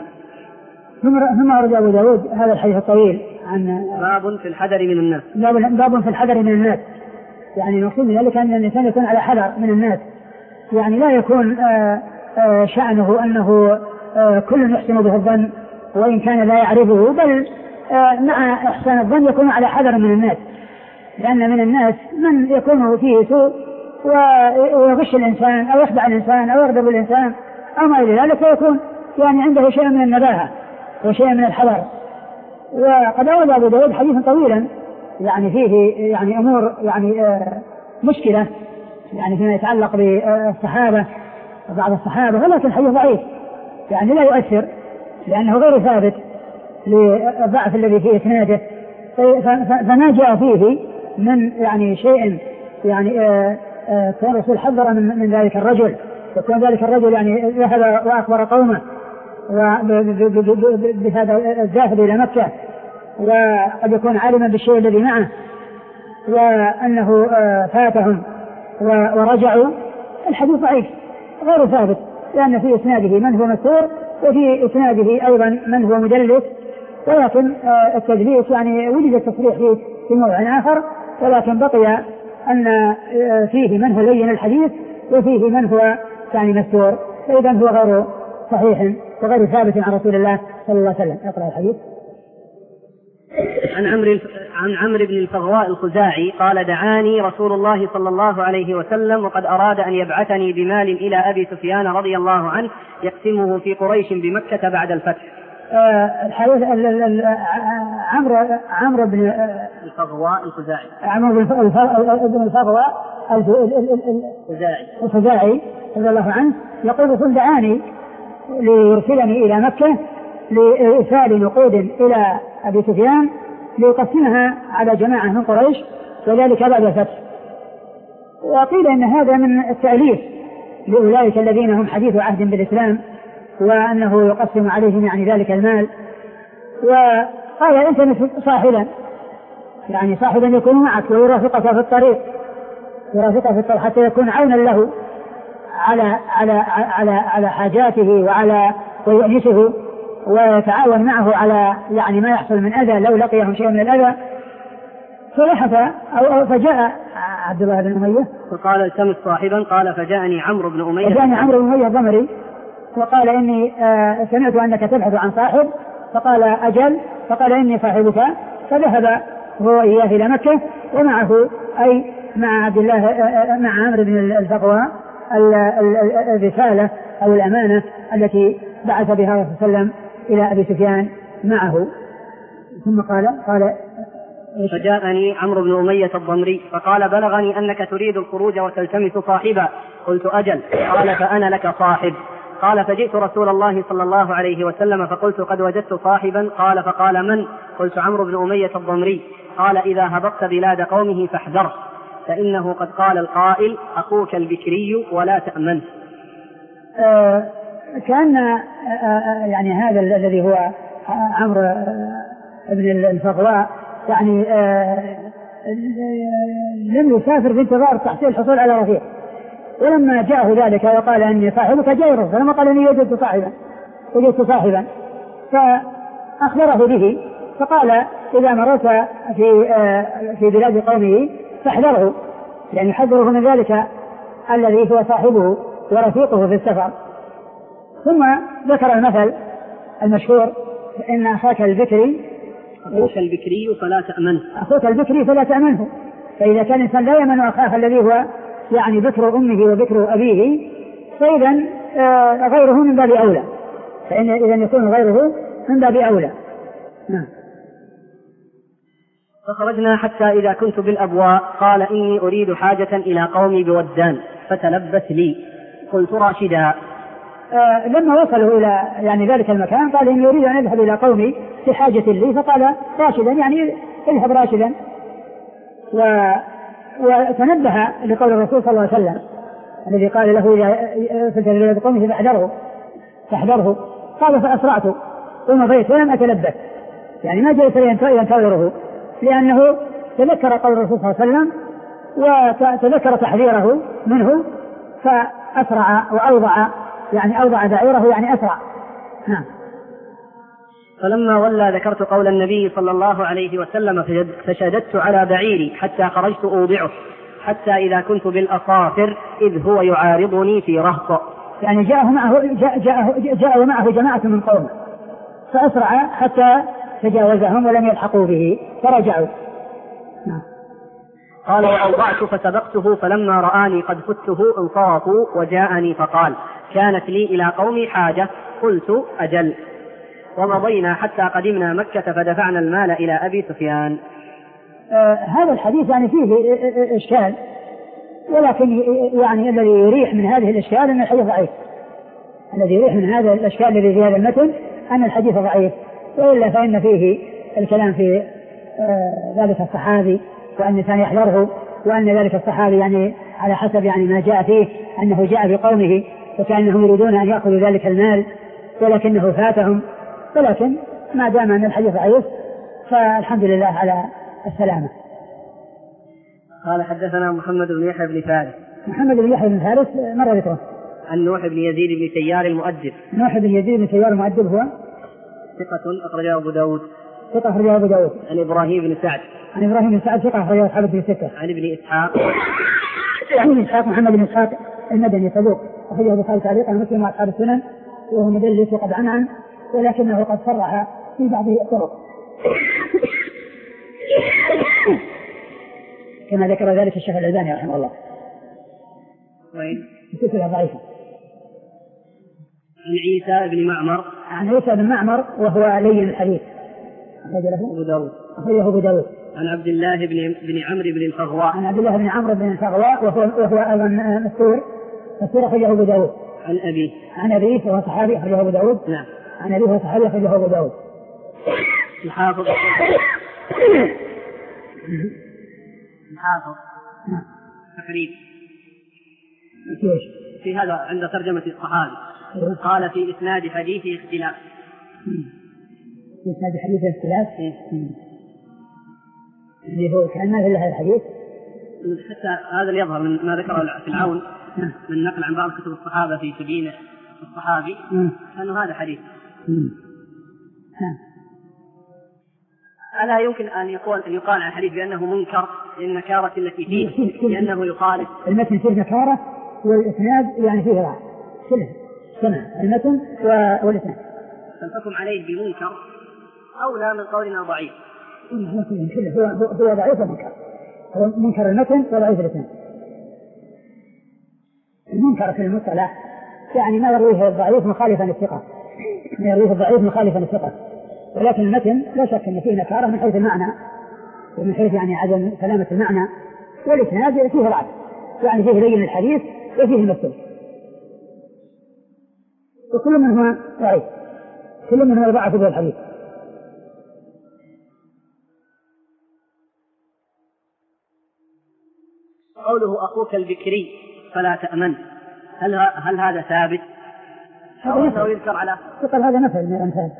ثم أرد أبو داود هذا الحديث الطويل عن باب في الحذر من الناس. باب في الحذر من الناس، يعني نقصد ذلك أن الإنسان يكون على حذر من الناس، يعني لا يكون آآ آآ شأنه أنه كل يحسن به الظن وإن كان لا يعرفه، بل مع إحسان الظن يكون على حذر من الناس، لأن من الناس من يكون فيه سوء ويغش الإنسان أو يخدع الإنسان أو يغضب الإنسان أو ما إلى ذلك، ويكون يعني عنده شيء من النباهة وشيء من الحذر. وقد أورد أبو داود حديثا طويلا يعني فيه يعني أمور يعني آه مشكلة يعني فيما يتعلق بالصحابة وبعض الصحابة، ولكن الحديث ضعيف يعني لا يؤثر لأنه غير ثابت للضعف الذي في إسناده، فما جاء فيه من يعني شيء يعني آه آه كان الرسول حذر من, من ذلك الرجل، وكان ذلك الرجل يعني ذهب وأخبر قومه بهذا الذاهب إلى مكة وقد يكون عالما بالشيء الذي معه وأنه فاتهم ورجعوا. الحديث ضعيف غير ثابت لأن في إسناده من هو مستور وفي إسناده أيضا من هو مدلس، ولكن التدليس يعني وجد التصريح فيه في موضع آخر، ولكن بقي أن فيه من هو لين الحديث وفيه من هو يعني مستور، فإذا هو غير صحيح وغير ثابت عن رسول الله صلى الله عليه وسلم. اقرأ الحديث. عن عمرو عن عمرو بن الفغواء الخزاعي قال: دعاني رسول الله صلى الله عليه وسلم وقد أراد أن يبعثني بمال إلى أبي سفيان رضي الله عنه يقسمه في قريش بمكة بعد الفتح. الحديث عمرو عمرو بن الفغواء الخزاعي عمرو بن الفغواء الخزاعي الخزاعي رضي الله عنه يقول: رسول دعاني ليرسلني إلى مكة لإرسال نقود إلى أبي سفيان ليقسمها على جماعة من قريش وذلك بعد الفتح. وقيل إن هذا من التأليف لأولئك الذين هم حديث عهد بالإسلام وأنه يقسم عليهم يعني ذلك المال. وقال: أنت صاحبا يعني صاحبا يكون معك ويرافقك في الطريق يرافقك في الطريق حتى يكون عونا له على على على على حاجاته وعلى ويؤنسه ويتعاون معه على يعني ما يحصل من أذى لو لقيهم شيء من الأذى. فبحث أو فجاء عبد الله بن أمية فقال التمس صاحبا، قال فجاءني عمرو بن أمية فجاءني عمرو بن أمية الضمري وقال إني آه سمعت أنك تبحث عن صاحب، فقال أجل، فقال إني صاحبك، فذهب هو إياه إلى مكة ومعه أي مع عبد الله آه مع عمرو بن الفقوى الرسالة أو الأمانة التي بعث بها الرسول صلى الله عليه وسلم إلى أبي سفيان معه. ثم قال قال فجاءني عمرو بن أمية الضمري فقال بلغني أنك تريد الخروج وتلتمس صاحبا، قلت أجل، قال فأنا لك صاحب. قال فجئت رسول الله صلى الله عليه وسلم فقلت قد وجدت صاحبا، قال فقال من؟ قلت عمرو بن أمية الضمري. قال إذا هبطت بلاد قومه فاحذره، فإنه قد قال القائل أخوك البكري ولا تأمنه. آه كان آه يعني هذا الذي هو عمرو بن الفقواء يعني آه لم يسافر في انتظار تحصيل الحصول على رفيق، ولما جاءه ذلك وقال اني صاحبك جاء، فلما قال اني وجدت صاحبا وجدت صاحبا فاخبره به، فقال اذا مررت في آه في بلاد قومه فاحذره، يعني يحذره من ذلك الذي هو صاحبه ورفيقه في السفر. ثم ذكر المثل المشهور إن أخاك البكري أخوك البكري فلا تأمنه أخوك البكري فلا تأمنه. فإذا كان الإنسان لا يأمن أخاه الذي هو يعني بكر أمه وبكر أبيه، فإذا آه غيره من باب أولى، فإن إذا يكون غيره من باب أولى. نعم. فخرجنا حتى إذا كنت بالأبواء قال إني أريد حاجة إلى قومي بودان فتلبس لي، قلت راشدا. آه لما وصلوا إلى يعني ذلك المكان قال إني أريد أن أذهب إلى قومي في حاجة لي، فقال راشدا يعني اذهب راشدا. و... وتنبه لقول الرسول صلى الله عليه وسلم الذي قال له إذا كنت إلى قومه فاحذره فاحذره، قال فأسرعت ومضيت ولم أتلبس، يعني ما جلس ينتظره، لأنه تذكر قول الرسول صلى الله عليه وسلم وتذكر تحذيره منه فأسرع وأوضع، يعني أوضع بعيره يعني أسرع. نعم. فلما ولى ذكرت قول النبي صلى الله عليه وسلم فشددت على بعيري حتى خرجت أوضعه، حتى إذا كنت بالأصافر إذ هو يعارضني في رهط، يعني جاءه معه جاء جاء جاء معه جماعة من قومه فأسرع حتى تجاوزهم ولم يلحقوا به فرجعوا. نعم. قال وأوضعت فسبقته فلما رآني قد فته انصرفوا وجاءني فقال كانت لي إلى قومي حاجة، قلت أجل. ومضينا حتى قدمنا مكة فدفعنا المال إلى أبي سفيان. آه هذا الحديث يعني فيه إشكال، ولكن يعني الذي يريح من هذه الإشكال أن الحديث ضعيف. الذي يريح من هذا الإشكال الذي في هذا المتن أن الحديث ضعيف، وإلا فإن فيه الكلام في آه ذلك الصحابي وأن الإنسان يحذره، وأن ذلك الصحابي يعني على حسب يعني ما جاء فيه أنه جاء بقومه وكأنهم يريدون أن يأخذوا ذلك المال ولكنه فاتهم، ولكن ما دام أن الحديث ضعيف فالحمد لله على السلامة. قال حدثنا محمد بن يحيى بن فارس. محمد بن يحيى بن فارس مرة ذكره. عن نوح بن يزيد بن سيار المؤدب. نوح بن يزيد بن سيار المؤدب هو ثقة أخرجه أبو داود. ثقة أخرجه أبو داود. عن إبراهيم بن سعد. عن إبراهيم بن سعد ثقة أخرجه أصحاب الكتب الستة. عن ابن إسحاق. عن ابن إسحاق محمد بن إسحاق المدني صدوق أخرجه البخاري تعليقا ومسلم وأصحاب السنن، وهو مدلس وقد عنعن، ولكنه قد صرح في بعض الطرق كما ذكر ذلك الشيخ الألباني رحمه الله. وين؟ السلسلة ضعيفة. عن عيسى بن معمر. عن عيسى بن معمر وهو لين الحديث. أخرج له أبو داود. أخرجه أبو داود. عن عبد الله بن بن عمرو بن الفغواء. عن عبد الله بن عمرو بن الفغواء وهو وهو أيضا مستور مستور أخرجه أبو داود. عن أبيه. عن أبيه وهو صحابي أخرجه أبو داود. نعم. عن أبيه وهو صحابي أخرجه أبو داود. الحافظ. الحافظ. نعم. تقريب. ايش؟ في هذا عند ترجمة الصحابي قال في إسناد حديثه اختلاف. في إسناد حديثه اختلاف. اللي هو كان ما في هذا الحديث. حتى هذا اللي يظهر من ما ذكره في العون من نقل عن بعض كتب الصحابة في تبيين الصحابي أنه هذا حديث. ألا يمكن أن يقول أن يقال عن الحديث بأنه منكر للنكارة التي فيه لأنه يخالف المتن فيه نكارة والإسناد يعني فيه ضعف كله سمع المتن والإسناد فالحكم عليه بمنكر أولى من قولنا ضعيف. هو هو ضعيف ومنكر، هو منكر المتن وضعيف الإسناد. المنكر في المصطلح يعني ما يرويه الضعيف مخالفا للثقة، ما يرويه الضعيف مخالفا للثقة، ولكن المتن لا شك أن فيه نكارة من حيث المعنى ومن حيث يعني عدم سلامة المعنى، والإسناد فيه ضعف يعني فيه لين الحديث وفيه المثل، وكل منهما ضعيف، كل منهما ضعف في الحديث. قوله أخوك البكري فلا تأمن، هل هل هذا ثابت؟ أو يذكر على يقال هذا مثل من الأمثال.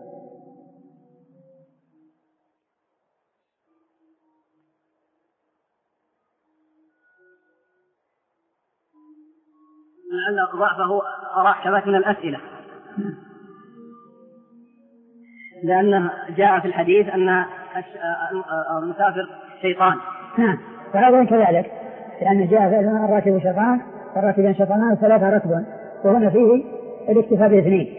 لعل ضعفه راح من الأسئلة، لأنه جاء في الحديث أن المسافر شيطان. نعم، فهذا كذلك، لأنه جاء الراكب شيطان الراكبين شيطانان ثلاثة ركب، وهنا فيه الاكتفاء باثنين.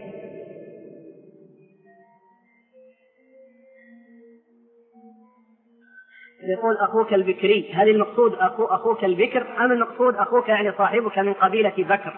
يقول أخوك البكري، هل المقصود أخو أخوك البكر أم المقصود أخوك يعني صاحبك من قبيلة بكر؟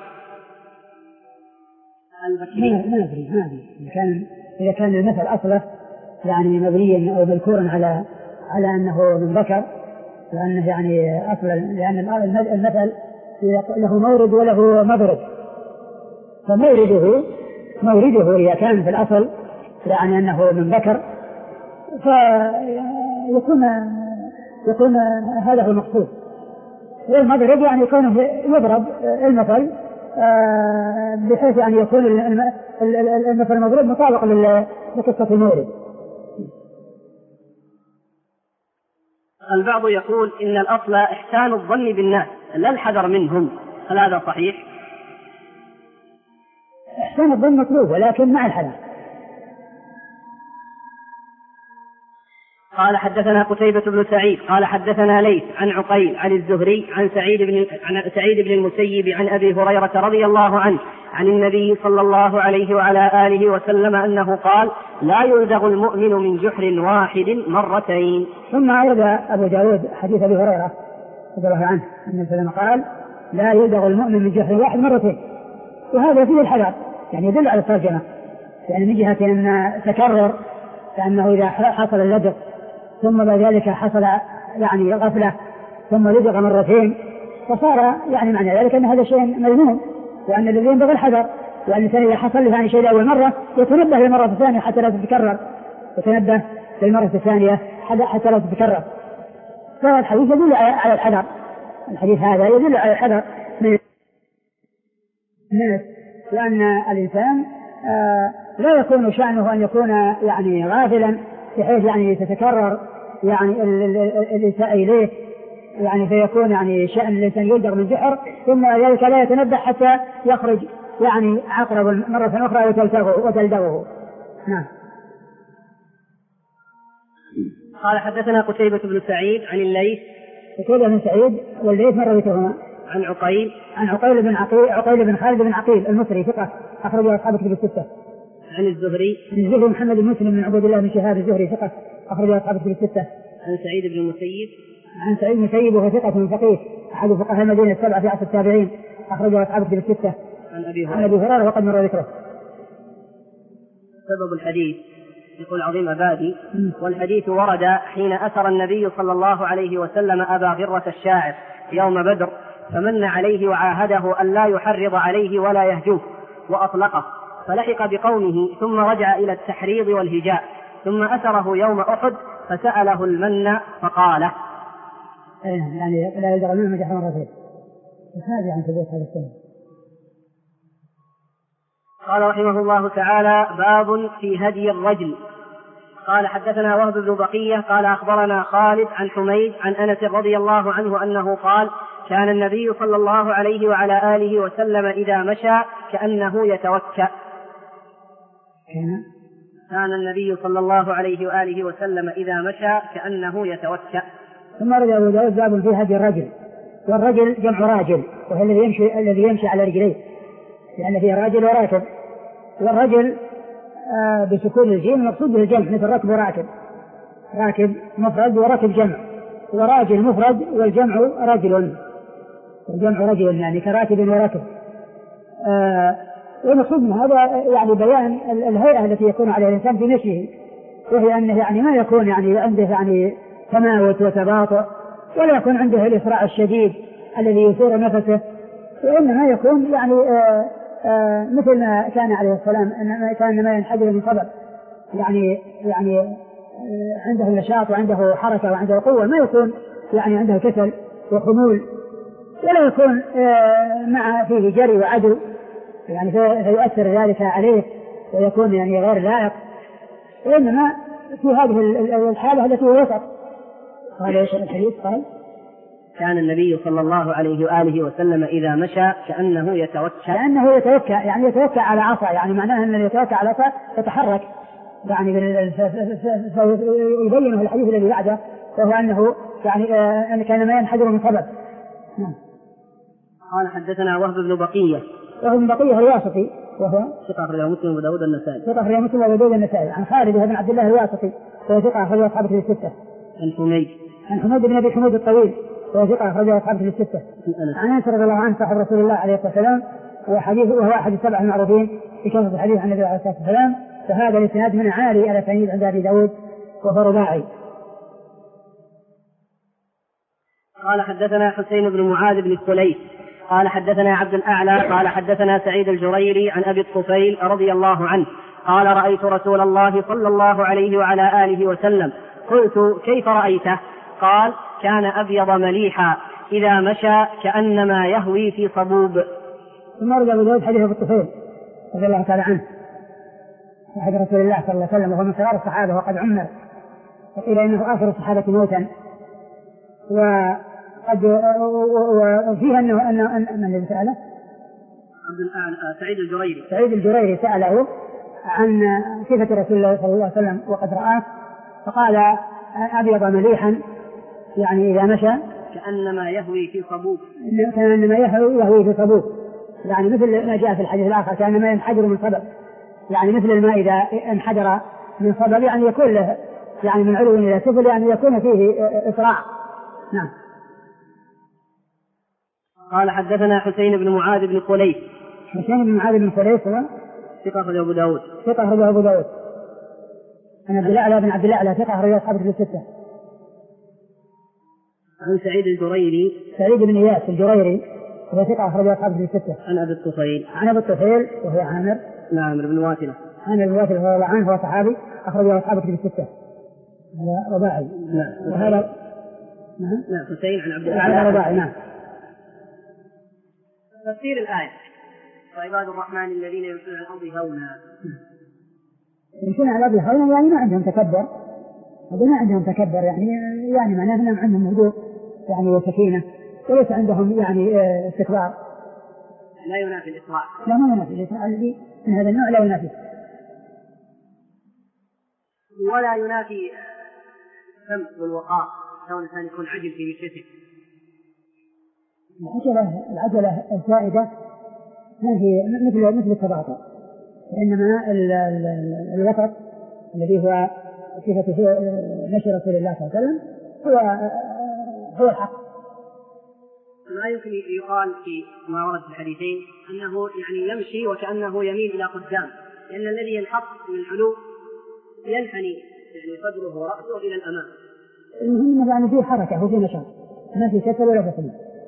البكري ما أدري ما أدري إذا كان إذا كان المثل أصله يعني مبنيا أو مذكورا على على أنه من بكر، لأنه يعني أصلا، لأن المثل له مورد وله مضرب، فمورده مورده إذا كان في الأصل يعني أنه من بكر فيكون يكون هذا هو المقصود، والمضرب يعني يكون يضرب المثل بحيث يعني يكون المثل المضروب مطابق لقصة المورد. البعض يقول إن الأصل إحسان الظن بالناس لا الحذر منهم، هل هذا صحيح؟ إحسان الظن مطلوب ولكن مع الحذر. قال حدثنا قتيبة بن سعيد قال حدثنا ليث عن عقيل عن الزهري عن سعيد بن عن سعيد بن المسيب عن أبي هريرة رضي الله عنه عن النبي صلى الله عليه وعلى آله وسلم أنه قال: لا يلدغ المؤمن من جحر واحد مرتين. ثم أورد أبو داود حديث أبي هريرة رضي الله عنه أن النبي قال: لا يلدغ المؤمن من جحر واحد مرتين، وهذا فيه الحذر، يعني يدل على الترجمة، يعني من جهة أن تكرر، لأنه إذا حصل اللدغ ثم بعد ذلك حصل يعني غفلة ثم لدغ مرتين فصار يعني معنى ذلك أن هذا شيء مذموم، وأن الذي ينبغي الحذر، وأن الإنسان إذا حصل له شيء أول مرة يتنبه للمرة الثانية حتى لا تتكرر، يتنبه للمرة الثانية حتى لا تتكرر. فالحديث يدل على الحذر، الحديث هذا يدل على الحذر من الناس، لأن الإنسان آه لا يكون شأنه أن يكون يعني غافلا بحيث يعني تتكرر يعني الإساءة إليه، يعني فيكون يعني شأن الإنسان يلدغ من جحر ثم ذلك لا يتنبه حتى يخرج يعني عقرب مرة أخرى وتلدغه. نعم. قال حدثنا قتيبة بن سعيد عن الليث قتيبة بن سعيد والليث مرة بيتهما عن عقيل عن عقيل بن عقيل عقيل بن خالد بن عقيل المصري ثقة أخرجه أصحاب الكتب الستة. عن الزهري عن الزهري محمد بن مسلم بن عبد الله بن شهاب الزهري ثقة أخرجه أصحاب الكتب الستة. عن سعيد بن المسيب عن سعيد بن المسيب وهو ثقة فقيه أحد فقهاء المدينة السبعة في عصر التابعين أخرجه أصحاب الكتب الستة. عن أبي عن أبي هريرة وقد مر ذكره. سبب الحديث يقول عظيم أبادي: والحديث ورد حين أسر النبي صلى الله عليه وسلم أبا غرة الشاعر يوم بدر، فمن عليه وعاهده أن لا يحرض عليه ولا يهجوه وأطلقه، فلحق بقومه ثم رجع إلى التحريض والهجاء، ثم أسره يوم أحد فسأله المن فقال: يعني لا يلدغ منه جحر مرتين. هذا عن ثبوت هذا السنة. قال رحمه الله تعالى: باب في هدي الرجل. قال حدثنا وهب بن بقية قال أخبرنا خالد عن حميد عن أنس رضي الله عنه أنه قال: كان النبي صلى الله عليه وعلى آله وسلم إذا مشى كأنه يتوكأ. كان النبي صلى الله عليه وآله وسلم إذا مشى كأنه يتوكأ. ثم ورد أبو داود باب في هدي الرجل، والرجل جمع راجل وهو الذي يمشي الذي يمشي على رجليه، لأن فيه راجل وراكب. والرجل آه بسكون الجيم مقصود به الجمع، مثل ركب وراكب، راكب مفرد وركب جمع، وراجل مفرد والجمع رجل، الجمع رجل يعني كراكب وركب. آه والمقصود من هذا يعني بيان الهيئة التي يكون عليها الإنسان في مشيه، وهي أنه يعني ما يكون يعني عنده يعني تماوت وتباطؤ، ولا يكون عنده الإسراع الشديد الذي يثير نفسه، وإنما يكون يعني آآ آآ مثل ما كان عليه السلام، إنما كان ما ينحدر من صبر، يعني يعني عنده النشاط وعنده حركة وعنده قوة، ما يكون يعني عنده كسل وخمول، ولا يكون مع فيه جري وعدو يعني فيؤثر ذلك عليه ويكون يعني غير لائق، وإنما في هذه الحالة التي هو وسط. قال ايش الحديث؟ قال كان النبي صلى الله عليه وآله وسلم إذا مشى كأنه يتوكى كأنه يتوكى يعني يتوكى على عصا، يعني معناه أنه يتوكى على عصا يتحرك، يعني يبينه الحديث الذي بعده، وهو أنه يعني أن كان ما ينحدر من صبر. قال حدثنا وهب بن بقية، وهب بن بقية الواسطي وهو ثقة أخرجه مسلم وداود النسائي ثقة أخرجه مسلم وداود النسائي عن خالد بن عبد الله الواسطي وهو ثقة أخرجه أصحاب الكتب الستة. عن حميد عن حميد بن أبي حميد الطويل وهو ثقة أخرجه أصحاب الكتب الستة. عن أنس رضي الله عنه صاحب رسول الله عليه الصلاة والسلام، وحديث وهو أحد السبع المعروفين في كتب الحديث عن النبي عليه الصلاة والسلام، فهذا الإسناد من عالي على سنيد عند أبي داود وهو رباعي. قال حدثنا حسين بن معاذ بن السليف قال حدثنا عبد الأعلى قال حدثنا سعيد الجريري عن أبي الطفيل رضي الله عنه قال رأيت رسول الله صلى الله عليه وعلى آله وسلم. قلت كيف رأيته؟ قال كان أبيض مليحا إذا مشى كأنما يهوي في صبوب. ثم ورد أبو داود حديث أبي الطفيل رضي الله تعالى عنه أحد رسول الله صلى الله عليه وسلم، وهو من صغار الصحابة وقد عمر، وقيل إنه آخر الصحابة موتا، وقد وفيها أنه أن من الذي سأله؟ عبد الأعلى سعيد الجريري سعيد الجريري سأله عن صفة رسول الله صلى الله عليه وسلم وقد رآه، فقال أبيض مليحا يعني إذا مشى كأنما يهوي في صبوب، كأنما يهوي في صبوب، يعني مثل ما جاء في الحديث الآخر كأنما ينحدر من صبب، يعني مثل الماء إذا انحدر من صبب يعني يكون له يعني من علو إلى سفل، يعني يكون فيه إسراع. نعم. قال حدثنا حسين بن معاذ بن قليس. حسين بن معاذ بن قليس هو ثقة أخرجه أبو داود. ثقة أخرجه أبو داود. عن عبد الأعلى بن عبد الأعلى ثقة أخرجه أصحاب الكتب الستة. عن سعيد الجريري سعيد بن إياس الجريري وهو ثقة أخرجه أصحاب الكتب الستة. عن أبي الطفيل عن أبي الطفيل وهو عامر عامر بن واتنة عامر بن واتنة رضي الله عنه، هو صحابي أخرجه أصحاب الكتب الستة. هذا رباعي. نعم. وهذا نعم حسين عن عبد الأعلى رباعي. نعم. تفسير الآية وعباد الرحمن الذين يمشون على الأرض هونا. يمشون على الأرض هونا يعني ما عندهم تكبر، هذول ما عندهم تكبر يعني يعني معناه أنهم عندهم هدوء يعني وسكينة، وليس عندهم يعني استكبار. لا ينافي الإسراع. لا ما ينافي الإسراع الذي من هذا النوع، لا ينافي ولا ينافي السمت والوقار، لو الإنسان يكون عجل في مشيته. العجلة العجلة الزائدة ما هي مثل مثل التباطؤ، وإنما الوسط الذي هو صفة مشي رسول الله صلى الله عليه وسلم هو هو الحق. ما يمكن يقال في ما ورد في الحديثين أنه يعني يمشي وكأنه يميل إلى قدام، لأن الذي ينحط من العلو ينحني يعني صدره ورأسه إلى الأمام. المهم يعني فيه حركة وفيه نشاط، ما في كسل ولا بخل.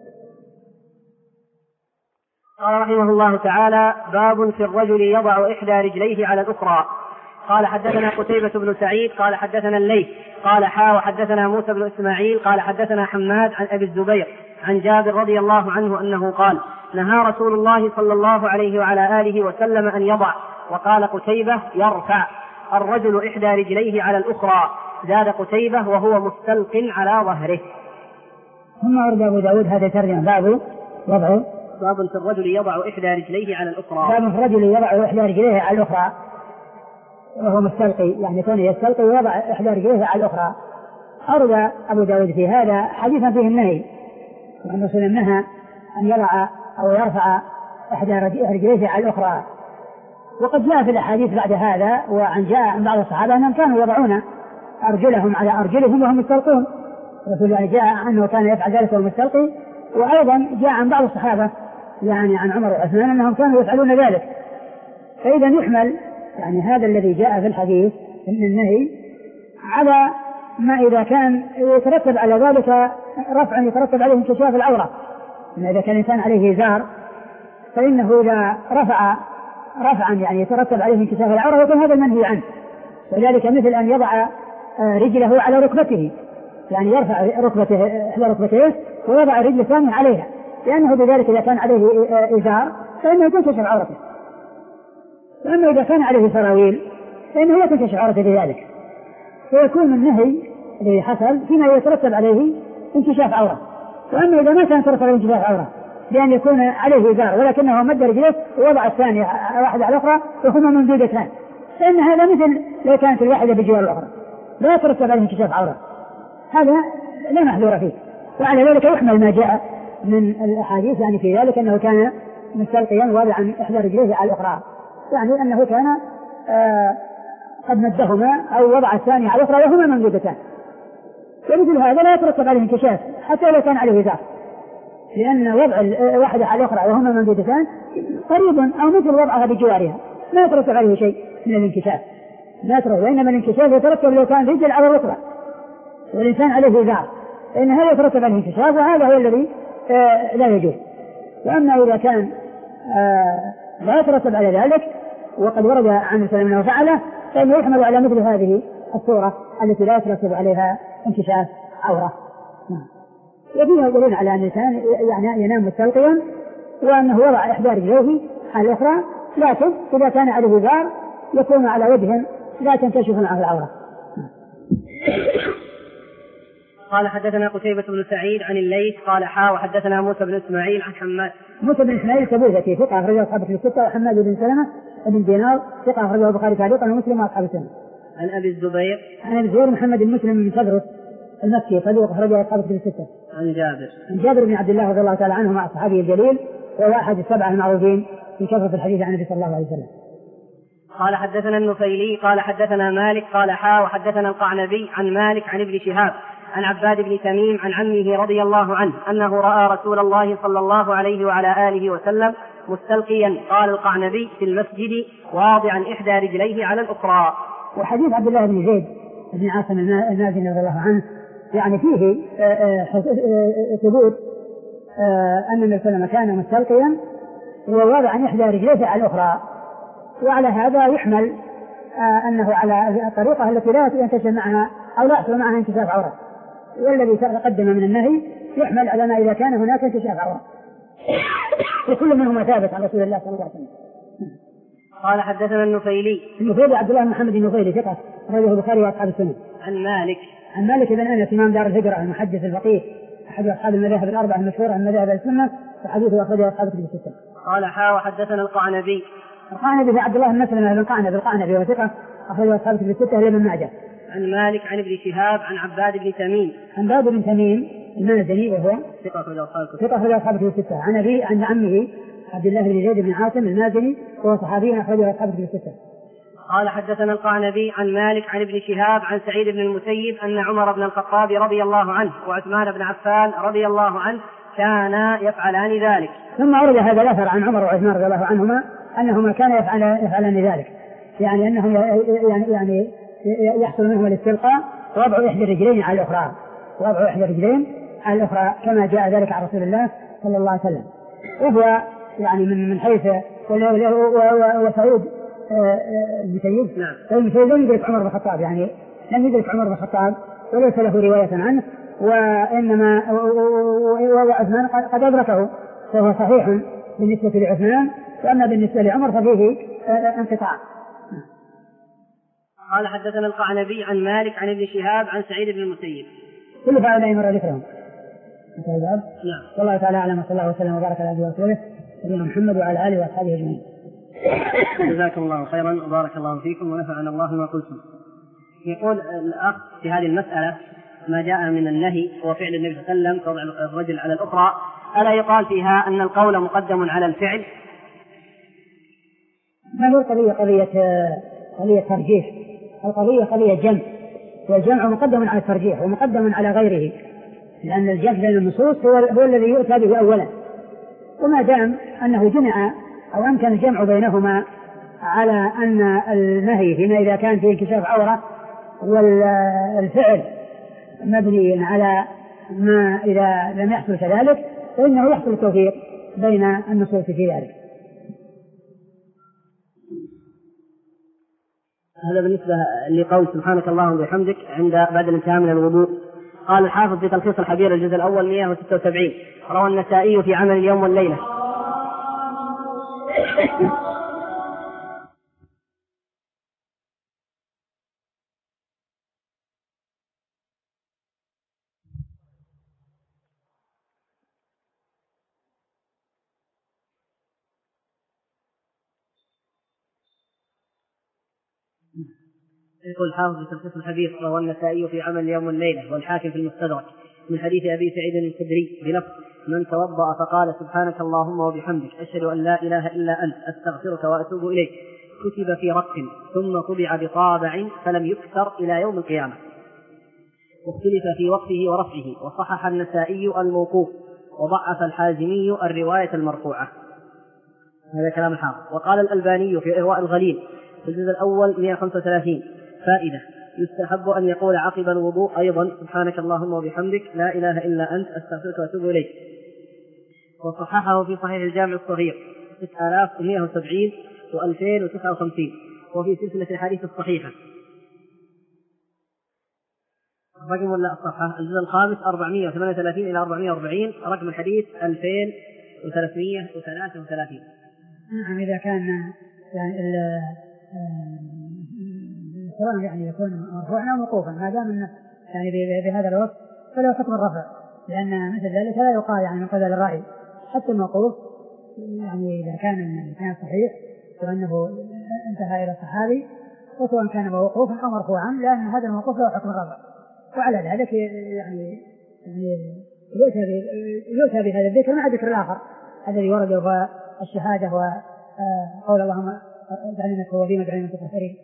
قال رحمه الله تعالى: باب في الرجل يضع إحدى رجليه على الأخرى. قال حدثنا قتيبة بن سعيد قال حدثنا الليث قال حا وحدثنا موسى بن إسماعيل قال حدثنا حماد عن أبي الزبير عن جابر رضي الله عنه أنه قال: نهى رسول الله صلى الله عليه وعلى آله وسلم أن يضع. وقال قتيبة: يرفع الرجل إحدى رجليه على الأخرى. زاد قتيبة: وهو مستلق على ظهره. ثم أرد أبو داود هذا ترجمة باب وضع باب في الرجل يضع إحدى رجليه على الأخرى. باب في الرجل يضع إحدى رجليه على الأخرى وهو مستلقي، يعني كونه يستلقي ويضع إحدى رجليه على الأخرى. أورد أبو داود في هذا حديثا فيه النهي، وأن الرسول نهى أن يضع أو يرفع إحدى رجليه على الأخرى. وقد جاء في الأحاديث بعد هذا وعن جاء عن بعض الصحابة أنهم كانوا يضعون أرجلهم على أرجلهم وهم مستلقون، الرسول يعني جاء أنه كان يفعل ذلك وهو مستلقي. وأيضا جاء عن بعض الصحابة يعني عن عمر وعثمان أنهم كانوا يفعلون ذلك. فإذا يحمل يعني هذا الذي جاء في الحديث من النهي على ما إذا كان يترتب على ذلك رفعا يترتب عليه انكشاف العورة. إذا كان الإنسان عليه إزار فإنه إذا رفع رفعا يعني يترتب عليه انكشاف العورة يكون هذا المنهي عنه. وذلك مثل أن يضع رجله على ركبته، يعني يرفع ركبته إحدى ركبتيه ويضع الرجل الثانية عليها، لأنه بذلك إذا كان عليه إزار فإنه تنكشف عورته، وأما إذا كان عليه سراويل فإنه لا تنكشف عورته بذلك. فيكون النهي الذي حصل فيما يترتب عليه انكشاف عورة. وأما إذا ما كان يترتب عليه انكشاف عورة بأن يكون عليه إزار ولكنه مد رجله ووضع الثانية واحدة على الأخرى وهما ممدودتان، فإن هذا مثل لو كانت الواحدة بجوار الأخرى لا يترتب عليه انكشاف عورة، هذا لا محذور فيه. وعلى ذلك يحمل ما جاء من الأحاديث يعني في ذلك أنه كان مستلقيا واضعا إحدى رجليه على الأخرى، يعني أنه كان آه قد مدهما أو وضع الثانية على الأخرى وهما ممدودتان. ومثل هذا لا يترتب عليه انكشاف حتى لو كان عليه إزار، لأن وضع واحدة على الأخرى وهما ممدودتان قريب أو مثل وضعها بجوارها لا يترتب عليه شيء من الانكشاف، لا يترتب. وإنما الانكشاف يترتب لو كان رجل على الركبة والإنسان عليه إزار، فإن هذا يترتب عليه انكشاف وهذا هو الذي آه لا يجوز. وأما إذا كان آه لا يترتب على ذلك وقد ورد عن السلام أنه فعله فإنه يحمل على مثل هذه الصورة التي لا يترتب عليها انكشاف عورة. وفيها دليل على أن الإنسان يعني ينام مستلقيا وأنه وضع إحدى رجليه على الأخرى، لكن إذا كان عليه إزار يكون على وجه لا تنكشف معه العورة. قال حدثنا قتيبة بن سعيد عن الليث قال حا وحدثنا موسى بن إسماعيل عن حماد. موسى بن إسماعيل تبوذكي ثقة أخرجه أصحاب الستة، وحماد بن سلمة بن دينار ثقة أخرجه البخاري تعليقا ومسلم وأصحاب السنة. عن أبي الزبير عن أبي الزبير محمد بن مسلم بن تدرس المكي صدوق أخرجه أصحاب الستة. عن جابر عن جابر بن عبد الله رضي الله تعالى عنه مع صحابه الجليل وهو أحد السبعة المعروفين في كثرة الحديث عن النبي صلى الله عليه وسلم. قال حدثنا النفيلي قال حدثنا مالك قال حا وحدثنا القعنبي عن مالك عن ابن شهاب عن عباد بن تميم عن عمه رضي الله عنه أنه رأى رسول الله صلى الله عليه وعلى آله وسلم مستلقيا قال القعنبي في المسجد واضعا إحدى رجليه على الأخرى. وحديث عبد الله بن زيد بن عاصم المازني رضي الله عنه يعني فيه ثبوت أن النبي صلى الله عليه وسلم كان مستلقيا وواضعا إحدى رجليه على الأخرى، وعلى هذا يحمل أنه على الطريقة التي لا ينتشر معها أو لا يحصل معها انكشاف عورة، والذي تقدم من النهي يحمل على ما إذا كان هناك انكشاف عورة، وكل منهما ثابت عن رسول الله صلى الله عليه وسلم. قال حدثنا النفيلي النفيلي عبد الله بن محمد النفيلي ثقة أخرجه البخاري وأصحاب السنة. عن مالك عن مالك بن أنس إمام دار الهجرة المحدث الفقيه أحد أصحاب المذاهب الأربعة المشهورة من مذاهب السنة، وحديثه أخرجه أصحاب الكتب الستة. قال حا وحدثنا القعنبي القعنبي في عبد الله بن مسلم بن القعنبي القعنبي وثقة أخرجه أصحاب الكتب الستة إلى ابن ماجه. عن مالك عن ابن شهاب عن عباد بن تميم عن عباد بن تميم المازني وهو ثقة أخرجه أصحاب الكتب ثقة أخرجه أصحاب الكتب الستة. عن أبي عن عمه عبد الله بن زيد بن عاصم المازني وهو صحابي أخرجه أصحاب الكتب الستة. قال حدثنا القعنبي عن مالك عن ابن شهاب عن سعيد بن المسيب أن عمر بن الخطاب رضي الله عنه وعثمان بن عفان رضي الله عنه كانا يفعلان ذلك. ثم أورد هذا الأثر عن عمر وعثمان رضي الله عنهما أنهما كانا يفعلان يفعلان ذلك، يعني أنهم يعني يعني يحصل منهم الاستلقاء ووضع إحدى الرجلين على الأخرى ووضع إحدى الرجلين على الأخرى كما جاء ذلك عن رسول الله صلى الله عليه وسلم. وهو يعني من من حيث وسعيد المسيب نعم المسيب لم يدرك عمر بن الخطاب، يعني لم يدرك عمر بن الخطاب وليس له رواية عنه، وإنما وعثمان قد أدركه فهو صحيح بالنسبة لعثمان، وأما بالنسبة لعمر ففيه انقطاع. قال حدثنا القعنبي عن مالك عن ابن شهاب عن سعيد بن المسيب. كل فعل مر ذكرهم. نعم. والله تعالى أعلم وصلى الله وسلم وبارك على عبده ورسوله سيدنا محمد وعلى آله وأصحابه أجمعين. جزاكم الله خيرا وبارك الله فيكم ونفعنا الله ما قلتم. يقول الأخ في هذه المسألة ما جاء من النهي هو فعل النبي صلى الله عليه وسلم كوضع الرجل على الأخرى، ألا يقال فيها أن القول مقدم على الفعل؟ ما هو قضية قضية قضية ترجيح، القضية قضية جمع، والجمع مقدم على الترجيح ومقدم على غيره، لأن الجمع بين النصوص هو, هو الذي يؤتى به أولا، وما دام أنه جمع أو أمكن الجمع بينهما على أن النهي فيما إذا كان فيه انكشاف عورة والفعل مبني على ما إذا لم يحصل كذلك، فإنه يحصل التوفيق بين النصوص في ذلك. هذا بالنسبة لقول سبحانك اللهم وبحمدك عند بعد الانتهاء من الوضوء. قال الحافظ في تلخيص الحبير الجزء الأول مئة وستة وسبعين: روى النسائي في عمل اليوم والليلة. يقول الحافظ في تلخيص الحديث: روى النسائي في عمل اليوم والليلة والحاكم في المستدرك من حديث أبي سعيد الخدري بلفظ: من توضأ فقال سبحانك اللهم وبحمدك أشهد أن لا إله إلا أنت أستغفرك وأتوب إليك كتب في رق ثم طبع بطابع فلم يكسر إلى يوم القيامة. واختلف في وقفه ورفعه، وصحح النسائي الموقوف وضعف الحازمي الرواية المرفوعة. هذا كلام الحافظ. وقال الألباني في إرواء الغليل في الجزء الأول مئة وخمسة وثلاثين: فائدة: يستحب أن يقول عقب الوضوء أيضا سبحانك اللهم وبحمدك لا إله إلا أنت أستغفرك وأتوب إليك. وصححه في صحيح الجامع الصغير ستة آلاف ومئة وسبعين وألفين وتسعة وخمسين، وفي سلسلة الحديث الصحيحة رقم ولا الصحة الجزء الخامس أربعمئة وثمانية وثلاثين إلى أربعمئة وأربعين، رقم الحديث ألفين وثلاثمئة وثلاثة وثلاثين. نعم، إذا كان يعني سواء يعني يكون مرفوعا أو موقوفا، ما دام انه يعني بهذا الوقت فله حكم الرفع، لأن مثل ذلك لا يقال يعني من قبل الرأي. حتى الموقوف يعني إذا كان كان صحيح وأنه انتهى إلى الصحابي، وسواء كان موقوفا أو مرفوعا، لأن هذا الموقوف له حكم الرفع. وعلى ذلك يعني يؤتى بهذا الذكر مع الذكر الآخر الذي ورد هو الشهادة وقول اللهم اجعلنا توابين واجعلنا متطهرين.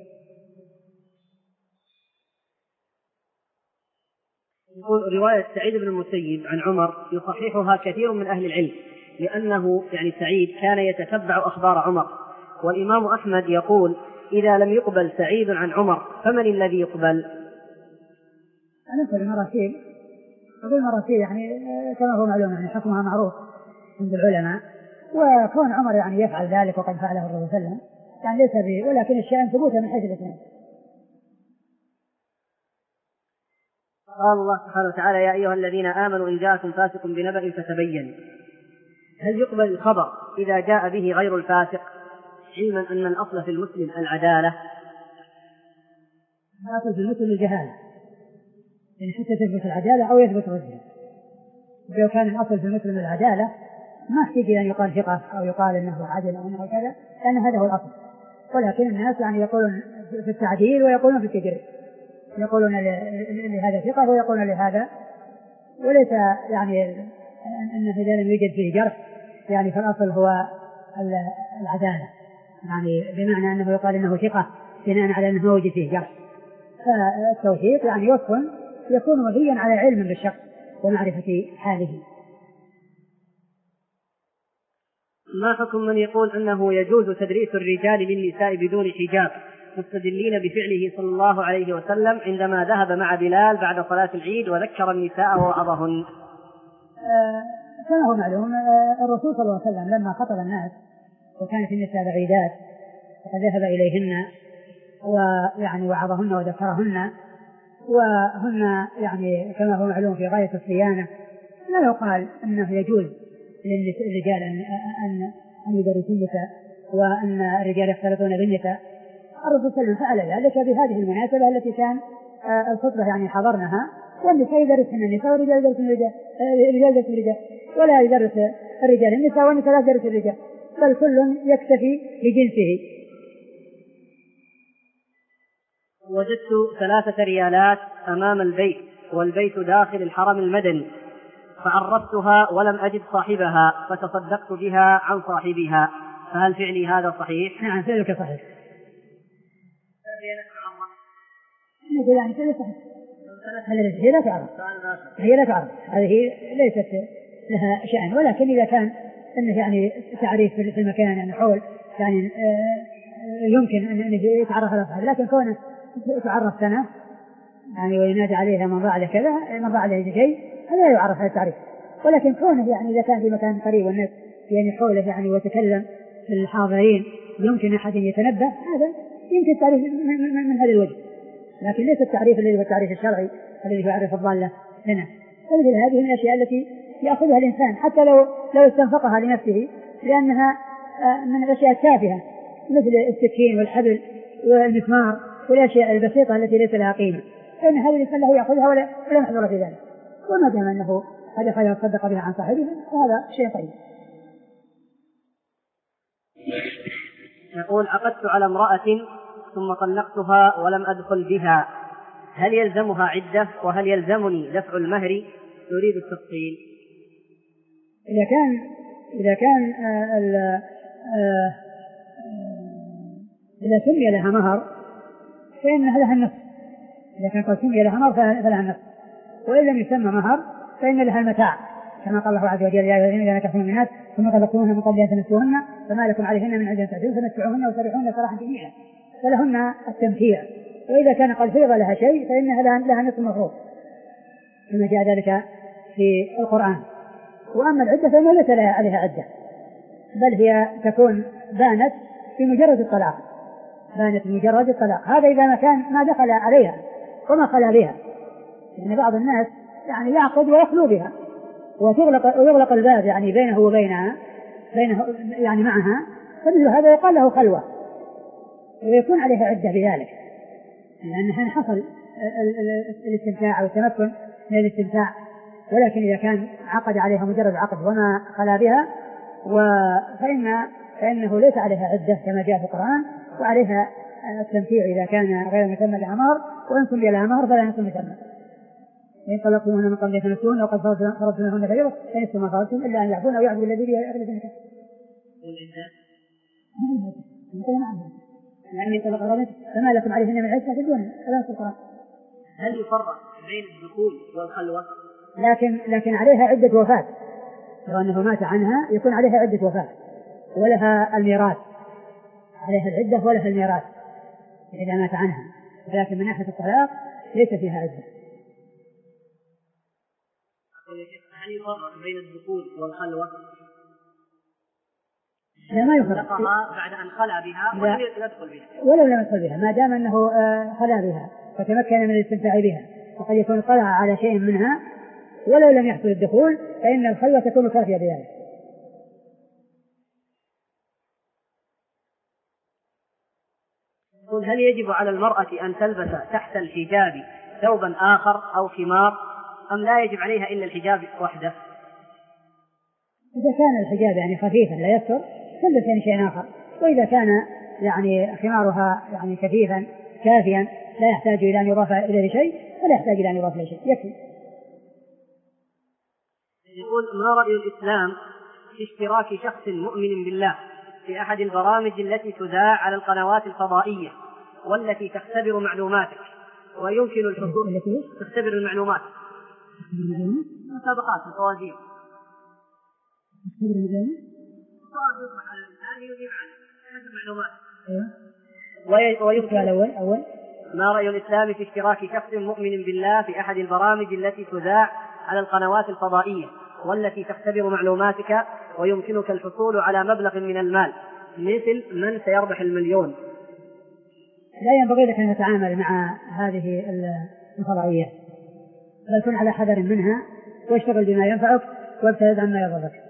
يقول رواية سعيد بن المسيب عن عمر يصححها كثير من أهل العلم، لأنه يعني سعيد كان يتتبع أخبار عمر، والإمام أحمد يقول إذا لم يقبل سعيد عن عمر فمن الذي يقبل؟ أنا أقول مراسيل، أقول مراسيل يعني كما هو معلوم يعني حكمها معروف عند العلماء، وكون عمر يعني يفعل ذلك وقد فعله الرسول صلى الله عليه وسلم يعني ليس به، ولكن الشأن ثبوته من حيث الاثنين. قال الله سبحانه وتعالى: يا أيها الذين آمنوا إن جاءكم فاسق بنبأ فتبينوا. هل يقبل الخبر إذا جاء به غير الفاسق، علما أن الأصل في المسلم العدالة؟ الأصل في المسلم الجهالة، يعني حتى تثبت العدالة أو يثبت الرجل. لو كان الأصل في المسلم العدالة ما احتاج أن يقال ثقة أو يقال أنه عدل أو أنه كذا، لأن هذا هو الأصل. ولكن الناس يعني يقولون في التعديل ويقولون في التجريد، يقولون لهذا ثقة ويقولون لهذا، وليس يعني أن إذا لم يوجد فيه جرح يعني فالأصل هو العدالة، يعني بمعنى أنه يقال أنه ثقة بناء على أنه يوجد فيه جرح. فالتوثيق يعني وصف يكون مبنيا على علم بالشخص ومعرفة حاله. ما حكم من يقول أنه يجوز تدريس الرجال للنساء بدون حجاب، مستدلين بفعله صلى الله عليه وسلم عندما ذهب مع بلال بعد صلاة العيد وذكر النساء ووعظهن؟ آه كما هو معلوم آه الرسول صلى الله عليه وسلم لما خطب الناس وكانت النساء بعيدات وقد ذهب إليهن ويعني وعظهن وذكرهن وهن يعني كما هو معلوم في غاية الصيانة، لا يقال أنه يجوز للرجال أن أن أن يدرسوا النساء وأن الرجال يختلطون بالنساء. الرسول صلى الله عليه وسلم فعل ذلك بهذه المناسبة التي كان الخطبة يعني حضرناها، والنساء يدرسن النساء والرجال يدرسن الرجال، الرجال يدرسن الرجال، ولا يدرس الرجال النساء والنساء لا يدرس الرجال، بل كل يكتفي بجنسه. وجدت ثلاثة ريالات أمام البيت والبيت داخل الحرم المدني، فعرفتها ولم أجد صاحبها فتصدقت بها عن صاحبها، فهل فعلي هذا صحيح؟ نعم فعلك صحيح. نقول يعني فعلك صحيح. هي لا تعرف، هي لا تعرف، هذه ليست لها شأن، ولكن إذا كان أنه يعني تعريف في المكان يعني حول يعني يمكن أن يتعرف على صاحبه، لكن كونه يتعرف سنة يعني وينادى عليها من ضاع كذا من ضاع عليه شيء هذا لا يعرف هذا التعريف. ولكن كونه يعني إذا كان في مكان قريب والناس يعني حوله يعني وتكلم في الحاضرين يمكن أحد يتنبه، هذا يمكن تعريف من, من, من هذا الوجه، لكن ليس التعريف الذي هو التعريف الشرعي الذي يعرف الضالة هنا. ومثل هذه من الأشياء التي يأخذها الإنسان حتى لو لو استنفقها لنفسه، لأنها من الأشياء التافهة مثل السكين والحبل والمسمار والأشياء البسيطة التي ليس لها قيمة، فإن هذا الإنسان له يأخذها ولا ولا يحضر في ذلك، وما دام أنه قد أخذ وصدق بها عن صاحبه فهذا شيء طيب. يقول: عقدت على امرأة ثم طلقتها ولم أدخل بها، هل يلزمها عدة وهل يلزمني دفع المهر؟ يريد التفصيل. إذا كان إذا كان آه ال آه إذا سمي لها مهر فإن لها النصف، إذا كان قد سمي لها مهر فلها النصف، وإن لم يسمى مهر فإن لها المتاع، كما قال الله عز وجل: يا أيها الذين آمنوا إذا نكحتم المؤمنات ثم طلقتموهن من قبل أن تمسوهن فما لكم عليهن من عدة تعتدون فمتعوهن وسرحوهن سراحا جميلا، فلهن التمتيع. وإذا كان قد فرض لها شيء فإنها لها نصف المفروض كما جاء ذلك في القرآن. وأما العدة فإنه ليس عليها عدة، بل هي تكون بانت في مجرد الطلاق، بانت مجرد الطلاق. هذا إذا ما كان ما دخل عليها وما خلا بها، يعني بعض الناس يعني يعقد ويخلو بها وتغلق ويغلق الباب يعني بينه وبينها بينه يعني معها، فمثل هذا يقال له خلوة ويكون عليها عدة بذلك، لأنها حصل الاستمتاع أو التمكن من الاستمتاع. ولكن إذا كان عقد عليها مجرد عقد وما خلا بها فإن فإنه ليس عليها عدة كما جاء في القرآن، وعليها التمتيع إذا كان غير مسمى لها مهر، وإن سمي لها مهر فلا يكون مسمى. إن طلقتموهن من قبل أن تمسوهن أو قد فرضتم لهن فريضة فنصف ما فرضتم إلا أن يعفون أو يعفو الذي به عقدة النكاح. يعني من طلق الرجل فما لكم عليهن من عدة تدون ثلاث القرآن. هل يفرق بين الدخول والخلوة؟ لكن لكن عليها عدة وفاة، لو أنه مات عنها يكون عليها عدة وفاة ولها الميراث، عليها العدة ولها الميراث إذا مات عنها، لكن من ناحية الطلاق ليس فيها عدة. هل يفرق بين الدخول والخلوة؟ لا ما يفرق بعد أن خلع بها ولم يدخل بها، ولو لم يدخل بها ما دام أنه خلع بها فتمكن من الاستمتاع بها، وقد يكون طلع على شيء منها ولو لم يحصل الدخول فإن الخلوة تكون كافية بذلك. هل يجب على المرأة أن تلبس تحت الحجاب ثوبا آخر أو خمار، أم لا يجب عليها إلا الحجاب وحده؟ إذا كان الحجاب يعني خفيفا لا يستر تلبس يعني شيء آخر، وإذا كان يعني خمارها يعني كثيفا كافيا لا يحتاج إلى أن يضاف إليه شيء فلا يحتاج إلى أن يضاف إليه شيء، يكفي. يقول: ما رأي الإسلام في اشتراك شخص مؤمن بالله في أحد البرامج التي تذاع على القنوات الفضائية والتي تختبر معلوماتك ويمكن الحصول تختبر المعلومات مسابقات الفوازير ويمكن الأول أول ما رأي الإسلام في اشتراك شخص مؤمن بالله في أحد البرامج التي تذاع على القنوات الفضائية والتي تختبر معلوماتك ويمكنك الحصول على مبلغ من المال مثل من سيربح المليون؟ لا ينبغي لك أن تتعامل مع هذه الفضائيات، بل كن على حذر منها واشتغل بما ينفعك وابتعد عما يضرك.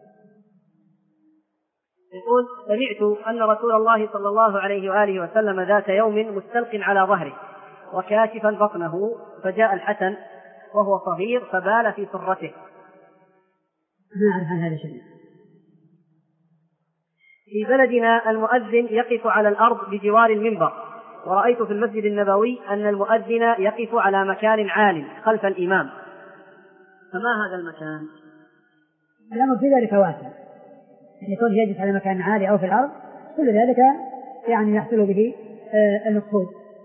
يقول: سمعت أن رسول الله صلى الله عليه وآله وسلم ذات يوم مستلق على ظهره وكاشفا بطنه، فجاء الحسن وهو صغير فبال في سرته. ما أعرف عن هذا شيء. في بلدنا المؤذن يقف على الأرض بجوار المنبر ورأيت في المسجد النبوي أن المؤذن يقف على مكان عال خلف الإمام، فما هذا المكان؟ الأمر في ذلك واسع، يعني يكون يجلس على مكان عالي أو في الأرض، كل ذلك يعني يحصل به المقصود.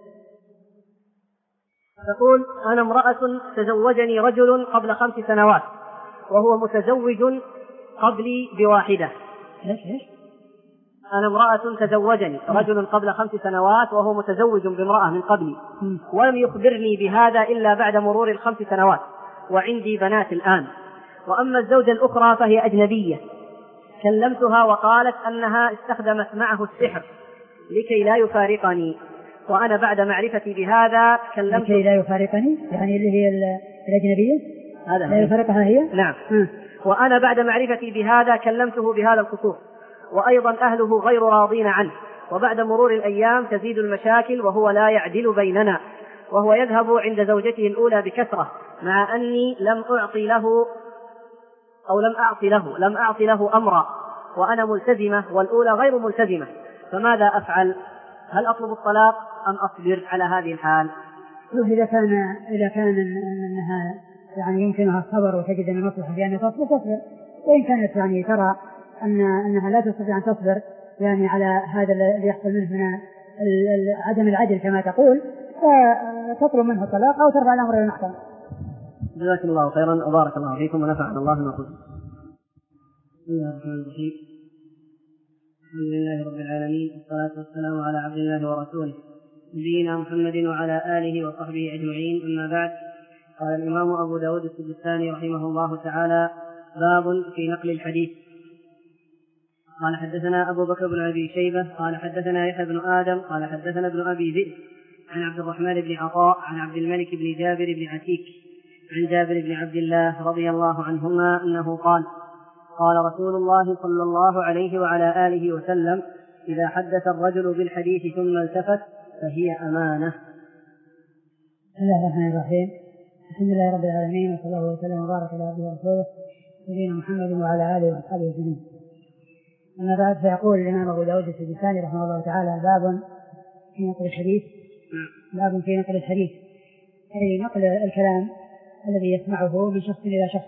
تقول: أنا امرأة تزوجني رجل قبل خمس سنوات وهو متزوج قبلي بواحدة. ليش ليش؟ أنا امرأة تزوجني رجل قبل خمس سنوات وهو متزوج بامرأة من قبلي، ولم يخبرني بهذا إلا بعد مرور الخمس سنوات، وعندي بنات الآن. وأما الزوجة الأخرى فهي أجنبية، كلمتها وقالت أنها استخدمت معه السحر لكي لا يفارقني، وأنا بعد معرفتي بهذا كلمت لكي لا يفارقني، يعني اللي هي الأجنبية هذا لا يفارقها هي. نعم. م. وأنا بعد معرفتي بهذا كلمته بهذا الخصوص، وأيضا أهله غير راضين عنه، وبعد مرور الأيام تزيد المشاكل وهو لا يعدل بيننا، وهو يذهب عند زوجته الأولى بكثرة، مع أني لم أعطي له أو لم أعطي له لم أعطي له أمرا، وأنا ملتزمة والأولى غير ملتزمة، فماذا أفعل؟ هل أطلب الطلاق أم أصبر على هذه الحال؟ إذا كان إذا كان أنها يعني يمكنها الصبر وتجد من مصلحة في أن تصبر تصبر، وإن كانت يعني ترى أن أنها لا تستطيع أن تصبر يعني على هذا الذي يحصل منه من عدم العدل كما تقول، فتطلب منه الطلاق أو ترفع الأمر إلى المحكمة. جزاكم الله خيرا وبارك الله فيكم ونفعنا الله بما قلتم. بسم الله الرحمن الرحيم. الحمد لله رب العالمين، والصلاة والسلام على عبد الله ورسوله نبينا محمد وعلى آله وصحبه أجمعين، أما بعد. قال الإمام أبو داود السجستاني رحمه الله تعالى: باب في نقل الحديث. قال: حدثنا أبو بكر بن أبي شيبة قال حدثنا يحيى بن آدم قال حدثنا ابن أبي ذئب عن عبد الرحمن بن عطاء عن عبد الملك بن جابر بن عتيك عن جابر بن عبد الله رضي الله عنهما أنه قال: قال رسول الله صلى الله عليه وعلى آله وسلم: إذا حدث الرجل بالحديث ثم التفت فهي أمانة. بسم الله الرحمن الرحيم. الحمد لله رب العالمين، وصلى الله وسلم وبارك على عبده ورسوله نبينا محمد وعلى آله وأصحابه أجمعين. أما بعد، فيقول الإمام أبو داود السجستاني رحمه الله تعالى: باب في نقل الحديث. باب في نقل الحديث، أي نقل الكلام الذي يسمعه من شخص إلى شخص.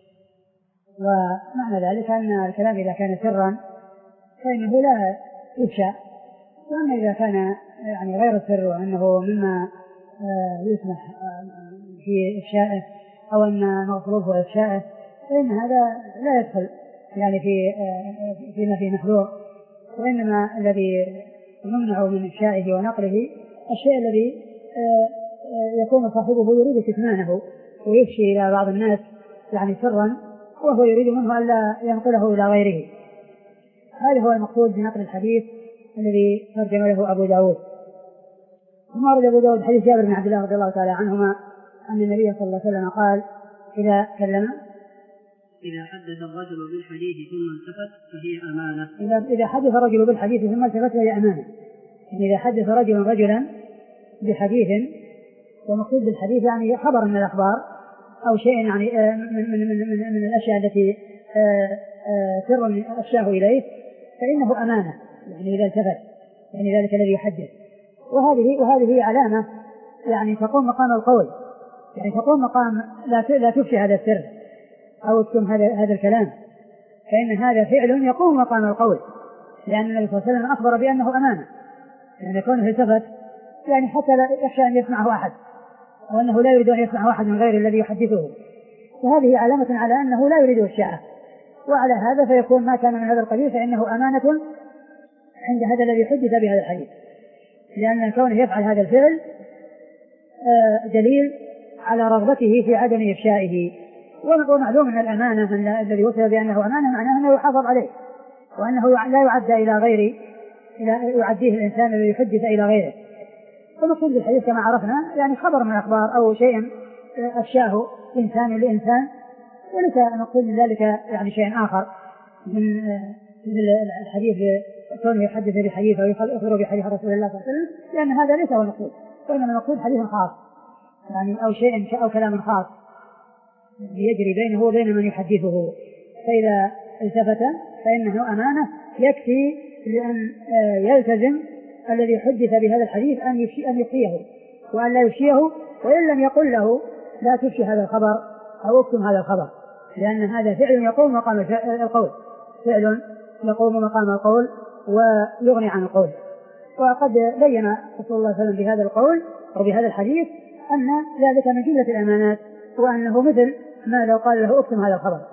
ومعنى ذلك أن الكلام إذا كان سرا فإنه لا يفشى، وأما إذا كان يعني غير السر وأنه مما يسمح في إفشائه أو أن مطلوب هو إفشائه، فإن هذا لا يدخل يعني في فيما فيه محذور، وإنما الذي يمنع من إفشائه ونقله الشيء الذي يكون صاحبه يريد كتمانه ويفشي إلى بعض الناس يعني سرا، وهو يريد منه ألا ينقله إلى غيره. هذا هو المقصود بنقل الحديث الذي ترجم له أبو داود. ثم ورد أبو داود حديث جابر بن عبد الله رضي الله تعالى عنهما أن النبي صلى الله عليه وسلم قال: إذا كلم إذا حدث الرجل بالحديث ثم التفت فهي أمانة. إذا, إذا حدث الرجل بالحديث ثم التفت فهي أمانة. يعني إذا حدث رجل رجلا بحديث، ومقصود بالحديث يعني خبر من الأخبار أو شيء يعني من, من, من, من, من الأشياء التي سر أفشاه إليه، فإنه أمانة. يعني إذا التفت يعني ذلك الذي يحدث، وهذه وهذه علامة يعني تقوم مقام القول، يعني تقوم مقام لا لا تفشي هذا السر أو تكتم هذا هذا الكلام، فإن هذا فعل يقوم مقام القول، لأن النبي صلى الله عليه وسلم أخبر بأنه أمانة، يعني يكون التفت يعني حتى لا يخشى أن يسمعه أحد، وأنه لا يريد أن يسمعه أحد من غير الذي يحدثه، وهذه علامة على أنه لا يريد الشاعة. وعلى هذا فيكون ما كان من هذا القبيل فإنه أمانة عند هذا الذي حدث بهذا الحديث، لأن كونه يفعل هذا الفعل دليل على رغبته في عدم إفشائه. ومعلوم أن الأمانة الذي وصف بأنه أمانة معناه أنه يحافظ عليه، وأنه لا يعدى إلى غيره، إلى يعديه الإنسان الذي يحدث إلى غيره. فمقصود بالحديث كما عرفنا يعني خبر من الأخبار أو شيء أفشاه إنسان لإنسان، وليس مقصود من ذلك يعني شيء آخر من الحديث كونه يحدث بحديث أو يخبر بحديث رسول الله صلى الله عليه وسلم، لأن هذا ليس هو المقصود، وإنما المقصود حديث خاص يعني أو شيء أو كلام خاص يجري بينه وبين من يحدثه. فإذا التفت فإنه أمانة، يكفي لأن يلتزم الذي حدث بهذا الحديث أن يفشي أن يفشيه وأن لا يفشيه، وإن لم يقل له لا تفشي هذا الخبر أو اكتم هذا الخبر، لأن هذا فعل يقوم مقام القول، فعل يقوم مقام القول ويغني عن القول. وقد بين رسول الله صلى الله عليه وسلم بهذا القول وبهذا الحديث أن ذلك من جملة الأمانات، وأنه مثل ما لو قال له اكتم هذا الخبر.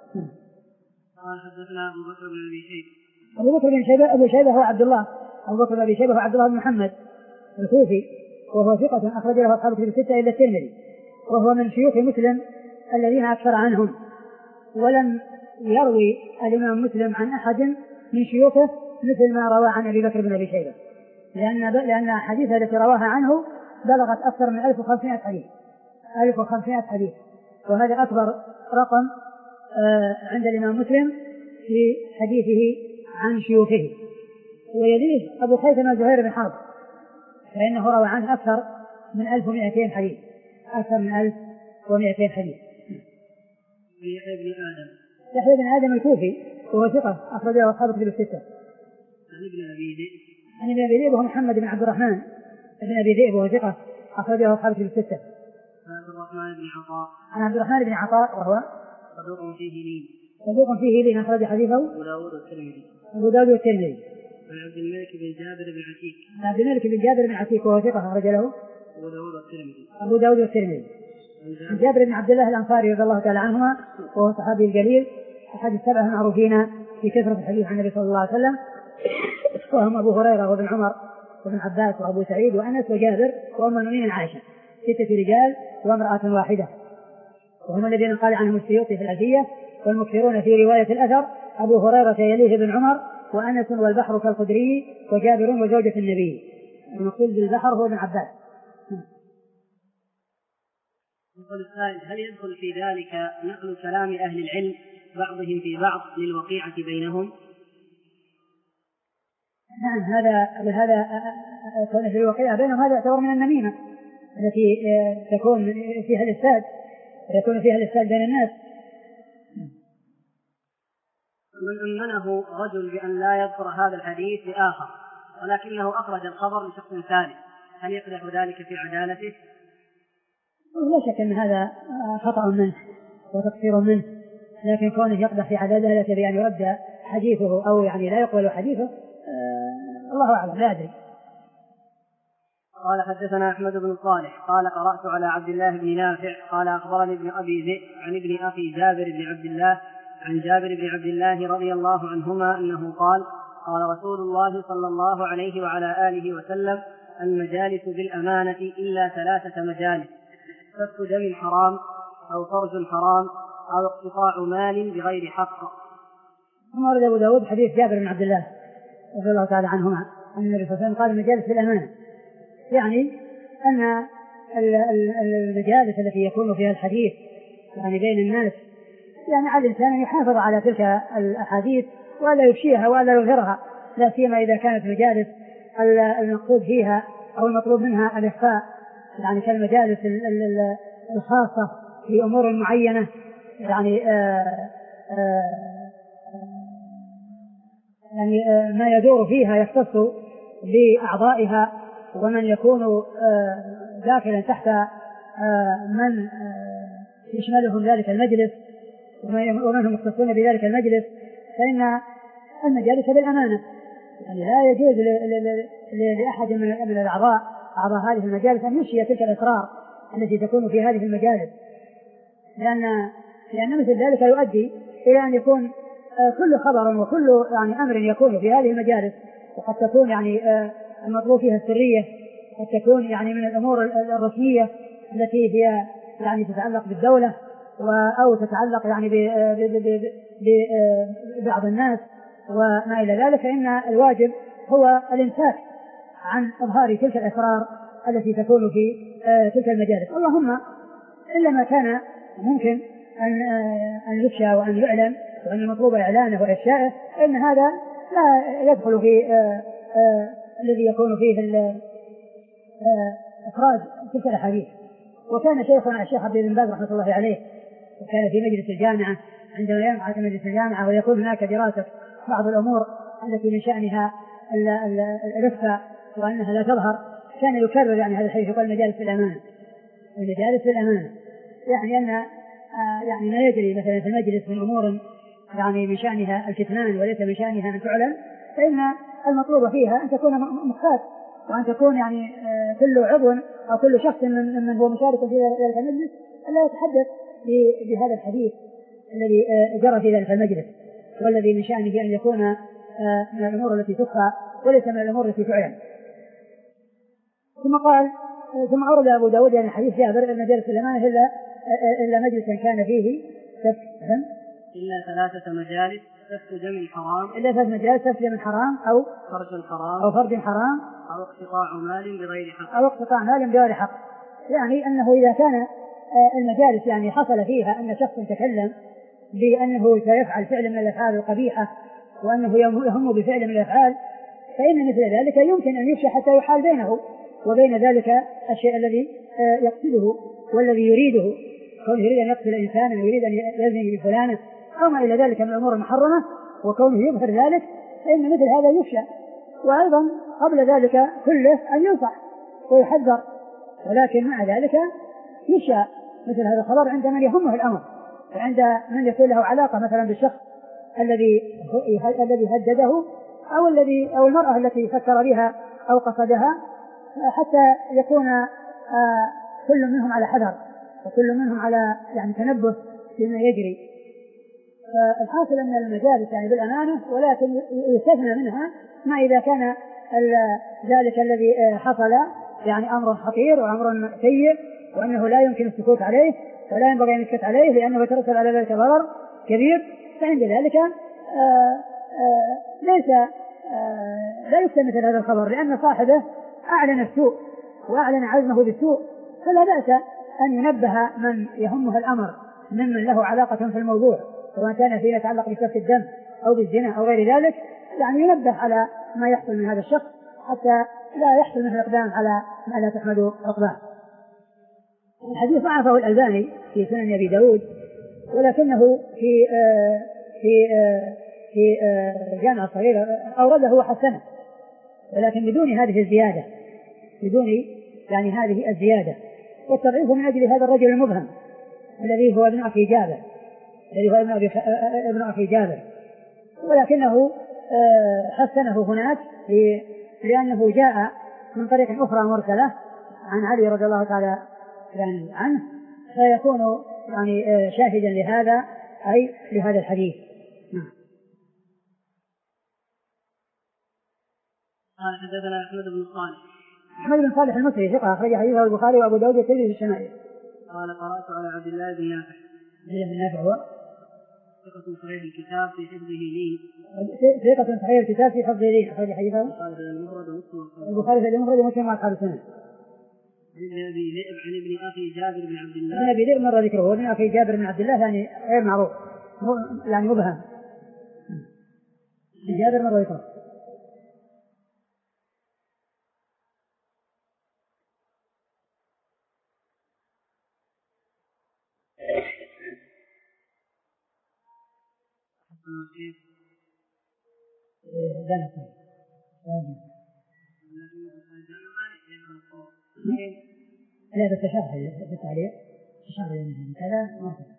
قال حدثنا أبو بكر بن أبي شيبة. أبو بكر بن شيبة أبو شيبة هو عبد الله أبو بكر بن أبي شيبة هو عبد الله بن محمد الكوفي، وهو ثقة أخرج له أصحاب الكتب الستة إلا الترمذي، وهو من شيوخ مسلم الذين أكثر عنهم، ولم يروي الإمام مسلم عن أحد من شيوخه مثل ما روى عن أبي بكر بن أبي شيبة، لأن لأن الحديث التي رواها عنه بلغت أكثر من ألف وخمسمائة حديث ألف وخمسمائة حديث، وهذا أكبر رقم عند الإمام مسلم في حديثه عن شيوخه. ويليه أبو خيثمة زهير بن حرب، فإنه روى عنه أكثر من ألف ومئتين حديث أكثر من ألف ومئتين حديث. يحيى بن آدم يحيى بن آدم الكوفي وهو ثقة أخرج له أصحاب الكتب الستة. عن ابن أبي ذئب عن ابن أبي ذئب وهو محمد بن عبد الرحمن ابن أبي ذئب وهو ثقة أخرج له أصحاب الكتب الستة. عبد الرحمن بن عطاء عن عبد الرحمن بن عطاء وهو صدوق فيه لين صدوق فيه لين أخرج حديثه أبو داود والترمذي أبو داود والترمذي. عن عبد الملك بن جابر بن عتيك عن عبد الملك بن جابر بن عتيك وهو ثقة أخرج له أبو داود والترمذي أبو داود والترمذي. عن جابر بن عبد الله الأنصاري رضي الله تعالى عنهما وهو صحابي الجليل أحد السبعة المعروفين في كثرة الحديث عن النبي صلى الله عليه وسلم، وهم أبو هريرة وابن عمر وابن عباس وأبو سعيد وأنس وجابر وأم المؤمنين عائشة، ستة رجال وامرأة واحدة، وهم الذين قال عنهم السيوطي في الألفية والمكثرون في رواية الأثر أبو هريرة يليه ابن عمر وأنس والبحر كالقدري وجابر وزوجة النبي. المقصود بالبحر هو ابن عباس. يقول السائل: هل يدخل في ذلك نقل كلام أهل العلم بعضهم في بعض للوقيعة بينهم؟ نعم، هذا هذا كون في الوقيعة بينهم هذا يعتبر من النميمة التي تكون فيها الإفساد يكون فيها الإفساد بين الناس. من أمنه رجل بأن لا يذكر هذا الحديث لآخر ولكنه أخرج الخبر لشخص ثالث، هل يقدح ذلك في عدالته؟ لا شك أن هذا خطأ منه وتقصير منه، لكن كونه يقدح في عدالته بأن يرد حديثه أو يعني لا يقبل حديثه آه الله أعلم، لا أدري. قال: حدثنا أحمد بن صالح قال: قرأت على عبد الله بن نافع قال: أخبرني ابن أبي ذئب عن ابن أخي جابر بن عبد الله عن جابر بن عبد الله رضي الله عنهما أنه قال: قال رسول الله صلى الله عليه وعلى آله وسلم: المجالس بالأمانة إلا ثلاثة مجالس: سفك دم حرام أو فرج حرام أو اقتطاع مال بغير حق. ثم ورد أبو داود حديث جابر بن عبد الله رضي الله تعالى عنهما أن النبي صلى الله عليه وسلم قال: المجالس بالأمانة، يعني أن المجالس التي يكون فيها الحديث يعني بين الناس يعني على الإنسان يحافظ على تلك الأحاديث ولا يفشيها ولا يظهرها، لا سيما إذا كانت مجالس المقصود فيها أو المطلوب منها الإخفاء، يعني كالمجالس الخاصة في أمور معينة، يعني آآ آآ يعني آآ ما يدور فيها يختص بأعضائها ومن يكون داخلا تحت من يشملهم ذلك المجلس ومن هم يختصون بذلك المجلس، فإن المجالس بالأمانة، يعني لا يجوز لأحد من الأعضاء أعضاء هذه المجالس أن يفشي تلك الأسرار التي تكون في هذه المجالس، لأن لأن مثل ذلك يؤدي إلى أن يكون كل خبر وكل يعني أمر يكون في هذه المجالس، وقد تكون يعني المطلوب فيها السرية، قد تكون يعني من الأمور الرسمية التي هي يعني تتعلق بالدولة أو تتعلق يعني ببعض الناس وما إلى ذلك، فإن الواجب هو الإمساك عن إظهار تلك الأسرار التي تكون في تلك المجالس، اللهم إلا ما كان ممكن أن أن يفشى وأن يعلن وأن المطلوب إعلانه وإفشائه، إن هذا لا يدخل في الذي يكون فيه إخراج تلك الأحاديث. وكان شيخنا الشيخ عبد بن باز رحمة الله عليه وكان في مجلس الجامعة عندما يقعد مجلس الجامعة ويكون هناك دراسة بعض الأمور التي من شأنها الإفتاء وأنها لا تظهر كان يكرر يعني هذا الحديث، يقول المجالس بالأمانة، المجالس بالأمانة، يعني أن آه يعني ما يجري مثلا في المجلس من أمور يعني من شأنها الكتمان وليس من شأنها أن تعلن، فإن المطلوب فيها أن تكون مخفاة، وأن تكون يعني آه كل عضو أو كل شخص من من هو مشارك في ذلك المجلس ألا يتحدث بهذا الحديث الذي آه جرى في ذلك المجلس، والذي من شأنه أن يكون آه من الأمور التي تخفى وليس من الأمور التي تعلن. ثم قال ثم أورد أبو داود يعني حديث جابر أن مجالس الأمانة إلا إلا مجلسا كان فيه سفك إلا ثلاثة مجالس سفك دم حرام إلا ثلاثة مجالس سفك دم حرام أو فرج حرام أو فرج حرام أو اقتطاع مال بغير حق أو اقتطاع مال بغير حق. يعني أنه إذا كان المجالس يعني حصل فيها أن شخص تكلم بأنه سيفعل فعل من الأفعال القبيحة وأنه يهم بفعل من الأفعال، فإن مثل ذلك يمكن أن يفشى حتى يحال بينه وبين ذلك الشيء الذي يقصده والذي يريده، كونه يريد أن يقتل إنسانا ويريد أن يزني بفلانة أو ما إلى ذلك من الأمور المحرمة، وكونه يظهر ذلك فإن مثل هذا يفشى. وأيضا قبل ذلك كله أن ينصح ويحذر، ولكن مع ذلك يفشى مثل هذا الخبر عند من يهمه الأمر، وعند من يكون له علاقة مثلا بالشخص الذي الذي هدده أو الذي أو المرأة التي فكر بها أو قصدها، حتى يكون آه كل منهم على حذر وكل منهم على يعني تنبه فيما يجري. فالحاصل أن المجالس يعني بالأمانة، ولكن يستثنى منها ما إذا كان ذلك الذي حصل يعني أمر خطير وأمر سيء وأنه لا يمكن السكوت عليه ولا ينبغي أن يسكت عليه لأنه يترتب على ذلك ضرر كبير، فعند ذلك آآ آآ ليس آآ لا يستمع مثل هذا الخبر، لأن صاحبه أعلن السوء وأعلن عزمه بالسوء، فلا بأس أن ينبه من يهمه الأمر ممن له علاقة في الموضوع، سواء كان فيما يتعلق بسفك الدم أو بالزنا أو غير ذلك، يعني ينبه على ما يحصل من هذا الشخص حتى لا يحصل منه الإقدام على ما لا تحمد عقباه. الحديث ضعفه الألباني في سنن أبي داود، ولكنه في آه في آه في آه جامع الصغير أورده وحسنه، ولكن بدون هذه الزيادة، بدون يعني هذه الزيادة، والتضعيف من أجل هذا الرجل المبهم الذي هو ابن أخي جابر الذي هو ابن أبي ابن أخي جابر، ولكنه آه حسنه هناك لأنه جاء من طريق أخرى مرسلة عن علي رضي الله تعالى يعني عنه، فيكون يعني شاهدا لهذا أي لهذا الحديث. نعم. قال حدثنا أحمد بن صالح أحمد بن صالح المصري ثقة أخرج حديثه البخاري وأبو داود والترمذي في الشمائل. قال قرأت على عبد الله بن نافع. عبد الله بن نافع هو ثقة صحيح الكتاب في حفظه لين ثقة صحيح الكتاب في حفظه لين أخرج حديثه البخاري في المفرد ومسلم وأصحاب السنن. ابن أبي ذئب عن ابن أخي جابر بن عبد الله. ابن أبي ذئب مر ذكره، وابن أخي جابر بن عبد الله يعني غير معروف يعني مبهم. جابر مر ذكره. لا بس شرح بالتعليق شرح من كذا ما في.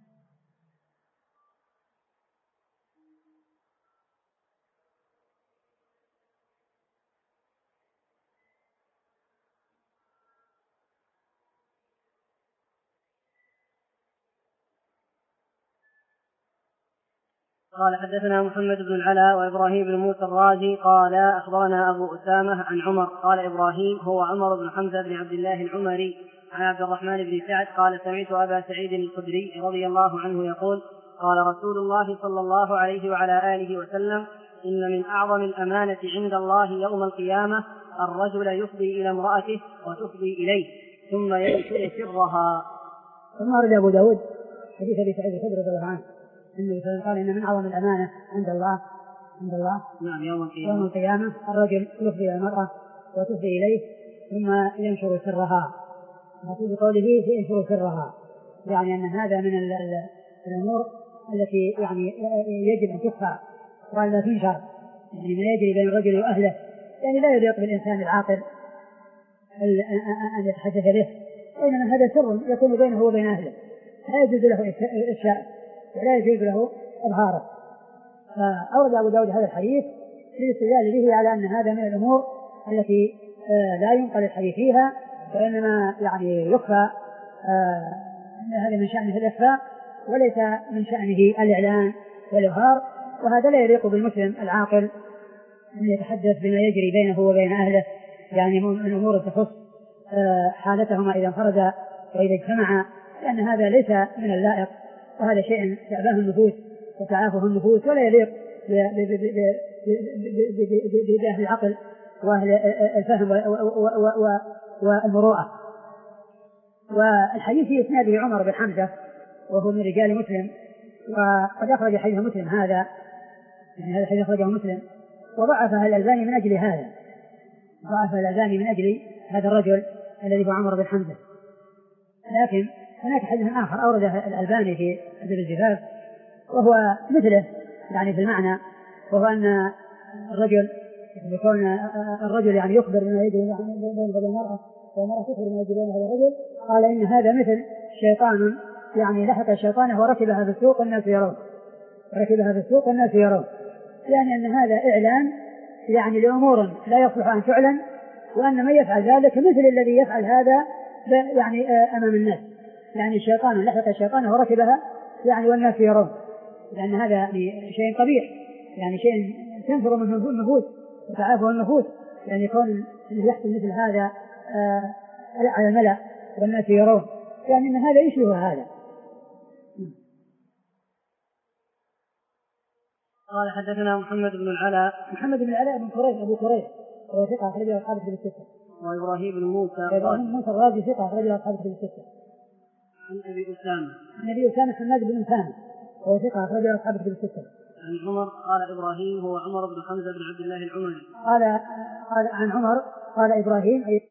قال حدثنا محمد بن العلاء وإبراهيم بن موسى الرازي قال أخبرنا أبو أسامة عن عمر قال إبراهيم هو عمر بن حمزة بن عبد الله العمري عن عبد الرحمن بن سعد قال سمعت أبا سعيد الخدري رضي الله عنه يقول قال رسول الله صلى الله عليه وعلى آله وسلم إن من أعظم الأمانة عند الله يوم القيامة الرجل يفضي إلى امرأته وتفضي إليه ثم ينشر سرها. ثم أرد أبو داود حديث أبي سعيد الخدري رضي الله عنه النبي صلى الله عليه وسلم قال إن من أعظم الأمانة عند الله عند الله نعم يوم القيامة, يوم القيامة الرجل يفضي إلى المرأة وتفضي إليه ثم ينشر سرها. مقصود قوله ينشر سرها يعني أن هذا من الأمور التي يعني يجب أن تخفى وأن لا تنشر، يعني ما يجري بين الرجل وأهله يعني لا يليق بالإنسان العاقل أن يتحدث به، وإنما هذا سر يكون بينه وبين أهله، لا يجوز له إفشاء ولا يجوز له إظهاره. فأورد أبو داود هذا الحديث للاستدلال به على أن هذا من الأمور التي لا ينقل الحديث فيها، وإنما يعني يخفى، أن هذا من شأنه الإخفاء وليس من شأنه الإعلان والإظهار، وهذا لا يليق بالمسلم العاقل أن يتحدث بما يجري بينه وبين أهله، يعني من أمور تخص حالتهما إذا انفردا وإذا اجتمعا، لأن هذا ليس من اللائق، وهذا شيء تعباه النفوس وتعافه النفوس، ولا يليق بأهل العقل وأهل الفهم والمروءة. والحديث في إسناده عمر بن حمزة وهو من رجال مسلم، وقد أخرج حديث مسلم هذا، يعني هذا الحديث أخرجه مسلم وضعفه الألباني من أجل هذا، ضعف الألباني من أجل هذا الرجل الذي هو عمر بن حمزة. لكن هناك حديث آخر أورده الألباني في أدب الزفاف وهو مثله يعني في المعنى، وهو أن الرجل يكون الرجل يعني يخبر بما يجري بين هذه المرأة والمرأة تخبر بما يجري بين هذا الرجل، قال إن هذا مثل شيطان يعني لحق شيطانه وركبها في السوق والناس يرون، ركبها في السوق والناس يرون، يعني أن هذا إعلان يعني لأمور لا يصلح أن تعلن، وأن من يفعل ذلك مثل الذي يفعل هذا يعني أمام الناس، يعني شيطان لحق شيطانه وركبها يعني والناس يرون، لأن هذا يعني شيء قبيح، يعني شيء تنفر منه النفوس وتعافه النفوس، يعني يكون يحصل مثل هذا آه على الملأ والناس يرون، يعني أن هذا يشبه هذا. قال حدثنا محمد بن العلاء محمد بن العلاء بن كريب أبو كريب وهو ثقة أخرجه أصحاب الكتب الستة. وإبراهيم بن موسى إبراهيم موسى الرازي ثقة أخرجه أصحاب الكتب الستة. عن أبي أسامة عن أبي أسامة حماد بن أسامة وهو ثقة أخرجه أصحاب الكتب الستة. عن عمر قال إبراهيم هو عمر بن حمزة بن عبد الله العمري. قال قال عن عمر قال إبراهيم